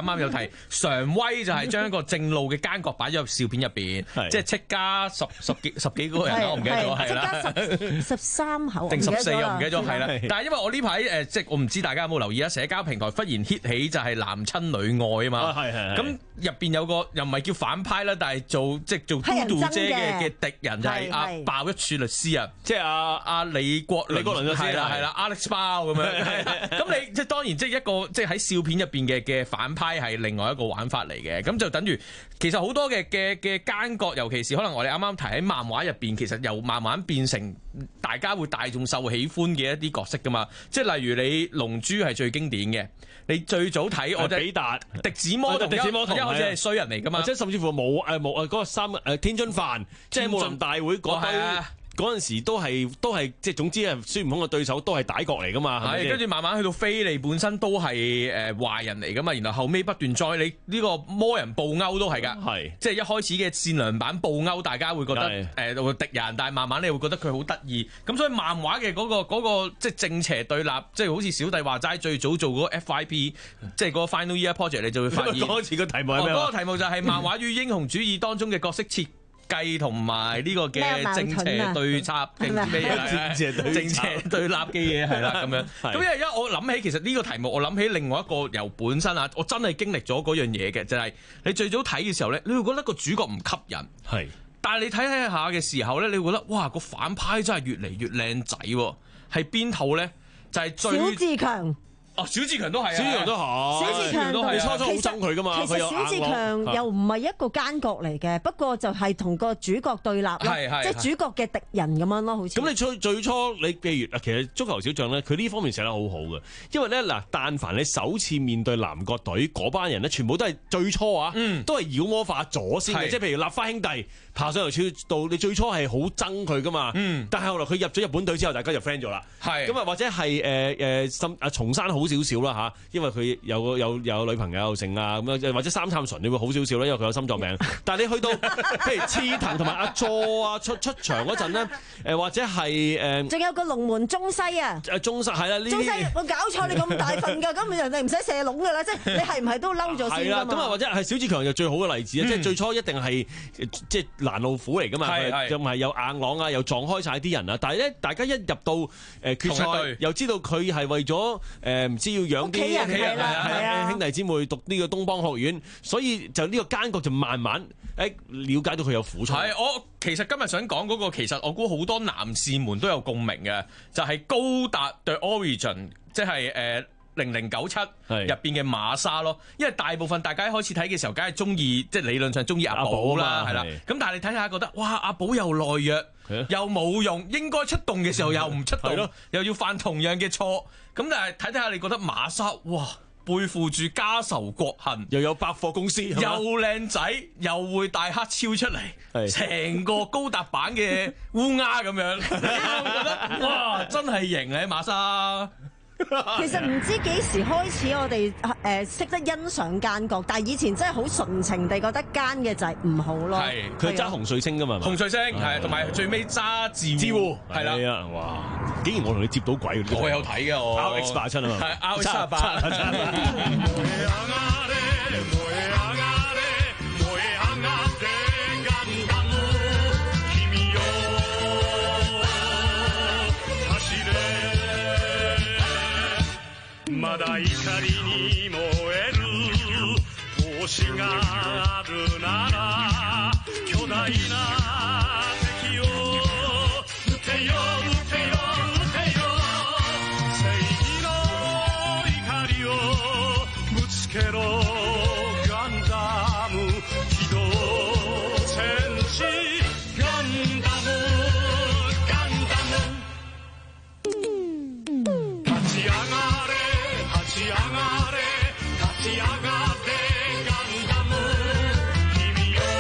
啱有提常威就係將一個正路嘅奸角擺咗入笑片入邊，即係戚家十十幾十幾個人啦，我唔記得咗係啦， 十十三口定十四我唔記得咗係啦。但係因為我呢排誒即係我唔知大家有冇留意啊，社交平台忽然 hit 起就係男親女愛啊嘛，咁入邊有個又唔係叫反派啦，但係做即係做嘟嘟姐嘅嘅敵人就係阿爆一處律師啊，即係阿阿李國李國麟係啦係啦 Alex 包咁樣，咁你即係當然即係一個即係喺笑片入邊嘅嘅反派係另外一個玩法嚟嘅，咁就等於其實好多嘅嘅嘅奸角，尤其是可能我哋啱啱提喺漫畫入邊，其實又慢慢變成大家會大眾受喜歡嘅一啲角色噶嘛，即係例如你龍珠係最經典嘅，你最早睇我哋比達、狄子魔同狄子魔同一開始係衰人嚟噶嘛， 即係甚至乎冇誒冇誒嗰個三誒天津飯，即係武林大會嗰堆。嗰陣時都係都係即係總之係孫悟空嘅對手都係歹角嚟噶嘛， 係跟住慢慢去到菲利本身都係誒壞人嚟噶嘛，然後後尾不斷再你呢個魔人布歐都係㗎，係即係一開始嘅善良版布歐，大家會覺得誒會敵人，但係慢慢你會覺得佢好得意，咁所以漫畫嘅嗰個嗰個即係正邪對立，即係好似小弟話齋最早做嗰個 F Y P， 即係嗰個 Final Year Project， 你就會發現嗰次個題目係咩？ 嗰個題目就係漫畫與英雄主義當中嘅角色設計同埋呢個嘅正邪對插定咩嘢正邪正邪對立嘅嘢係啦咁樣。咁因為而家我諗起其實呢個題目，我諗起另外一個由本身啊，我真係經歷咗嗰樣嘢嘅，就係、是、你最早睇嘅時候咧，你會覺得個主角唔吸引，係。但係你睇睇下嘅時候咧，你會覺得哇個反派真係越嚟越靚仔喎，係邊套咧？就係、是、最小志強。 哦，小志強都係啊， 小志強都係， 小志強你初初好憎佢噶嘛， 其實小志強又唔係一個奸角嚟嘅，不過就係同個主角對立咯，即係主角嘅敵人咁樣咯，好似。咁你最最初你譬如其實足球小將咧，佢呢方面寫得好好嘅，因為咧嗱，但凡你首次面對南國隊嗰班人咧，全部都係最初啊，嗯、都係妖魔化咗先嘅，即係譬如立花兄弟爬上嚟到，你最初係好憎佢噶嘛，嗯、但係後來佢入咗日本隊之後，大家就 friend 咗啦，咁啊或者係誒誒深啊松山好少少啦嚇，因為佢有個有有女朋友剩啊咁樣，或者三杉純你會好少少啦，因為佢有心臟病。但係你去到譬如刺藤同埋阿佐啊出出場嗰陣咧，誒或者係誒，仲、呃、有個龍門中西啊，誒中西係啦，呢中西我搞錯你咁大份㗎，咁人哋唔使射籠㗎啦，即係你係唔係都嬲咗先㗎嘛？係啦，咁啊或者係小志強就最好嘅例子啊、嗯，即係最初一定係即係攔路虎嚟㗎嘛，又唔係有硬朗啊，又撞開晒啲人啊，但係咧大家一入到誒決賽，又知道佢係為咗誒唔知要養啲屋企人係啊兄弟姊妹讀呢個東邦學院，所以就呢個奸角就慢慢誒了解到佢有苦衷。係我其實今日想講嗰個，其實我估好多男士們都有共鳴嘅，就係、是、高達 The Origin， 即係誒零零九七入邊嘅馬沙咯。因為大部分大家一開始睇嘅時候，梗係中意即係理論上中意阿寶啦，係啦。咁但係你睇下覺得哇，阿寶又懦弱。又冇用，應該出動嘅時候又唔出動，又要犯同樣嘅錯。咁但係睇睇下，你覺得馬沙哇背負住家仇國恨，又有百貨公司，又靚仔，又會大黑超出嚟，成個高達版嘅烏鴉咁樣，我覺得哇真係型啊馬沙！ 其實唔知幾時開始我哋誒識得欣賞奸角，但係以前真係好純情地覺得奸嘅就係唔好咯。係佢揸紅彗星噶嘛？紅彗星係，同埋最尾揸自護係啦。係啊，哇！竟然我同你接到鬼，我有睇嘅我。R X 八七啊嘛，係 R X 八七。 まだ怒りに燃える星があるなら巨大な敵を撃てよ撃てよ撃てよ正義の怒りをぶつけろガンダム機動戦士ガンダムガンダム立ち上が立ち上がれ立ち上がってガンダム君よ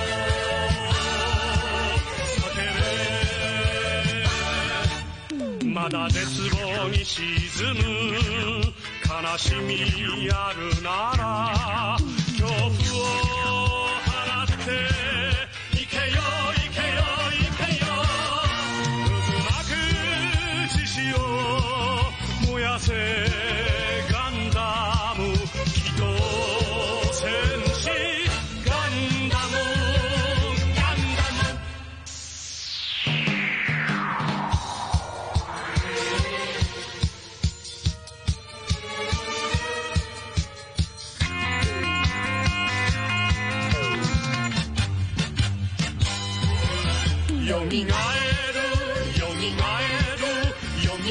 叫べまだ絶望に沈む悲しみあるなら恐怖を払って行けよ行けよ行けよ渦巻く獅子を燃やせガンダム機動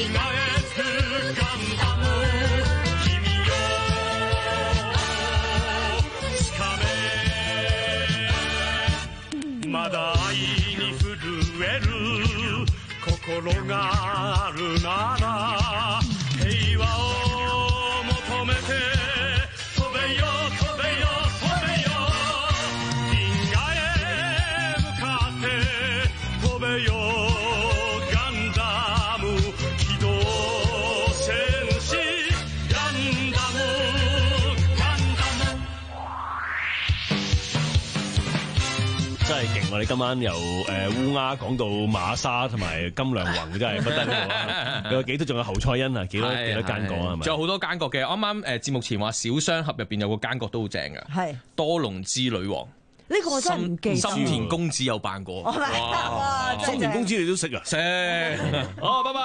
まだ愛に震える心があるなら平和を求めて飛べよ飛べよ飛べよ銀河へ向かって飛べよガンダム機動戦士ガンダムガンダム真係勁！我哋今晚由誒烏鴉講到馬沙同埋金良宏，真係不得了啊！有幾多？仲有侯賽因啊？幾多幾多奸角啊？係咪？ 仲有好多奸角嘅。啱啱誒節目前話小雙俠入邊有個奸角都好正㗎， 係多龍之女王。 呢個我真係唔記得。 深田恭子有扮過。 哇！ 深田恭子你都識啊？ 識。 好，拜拜。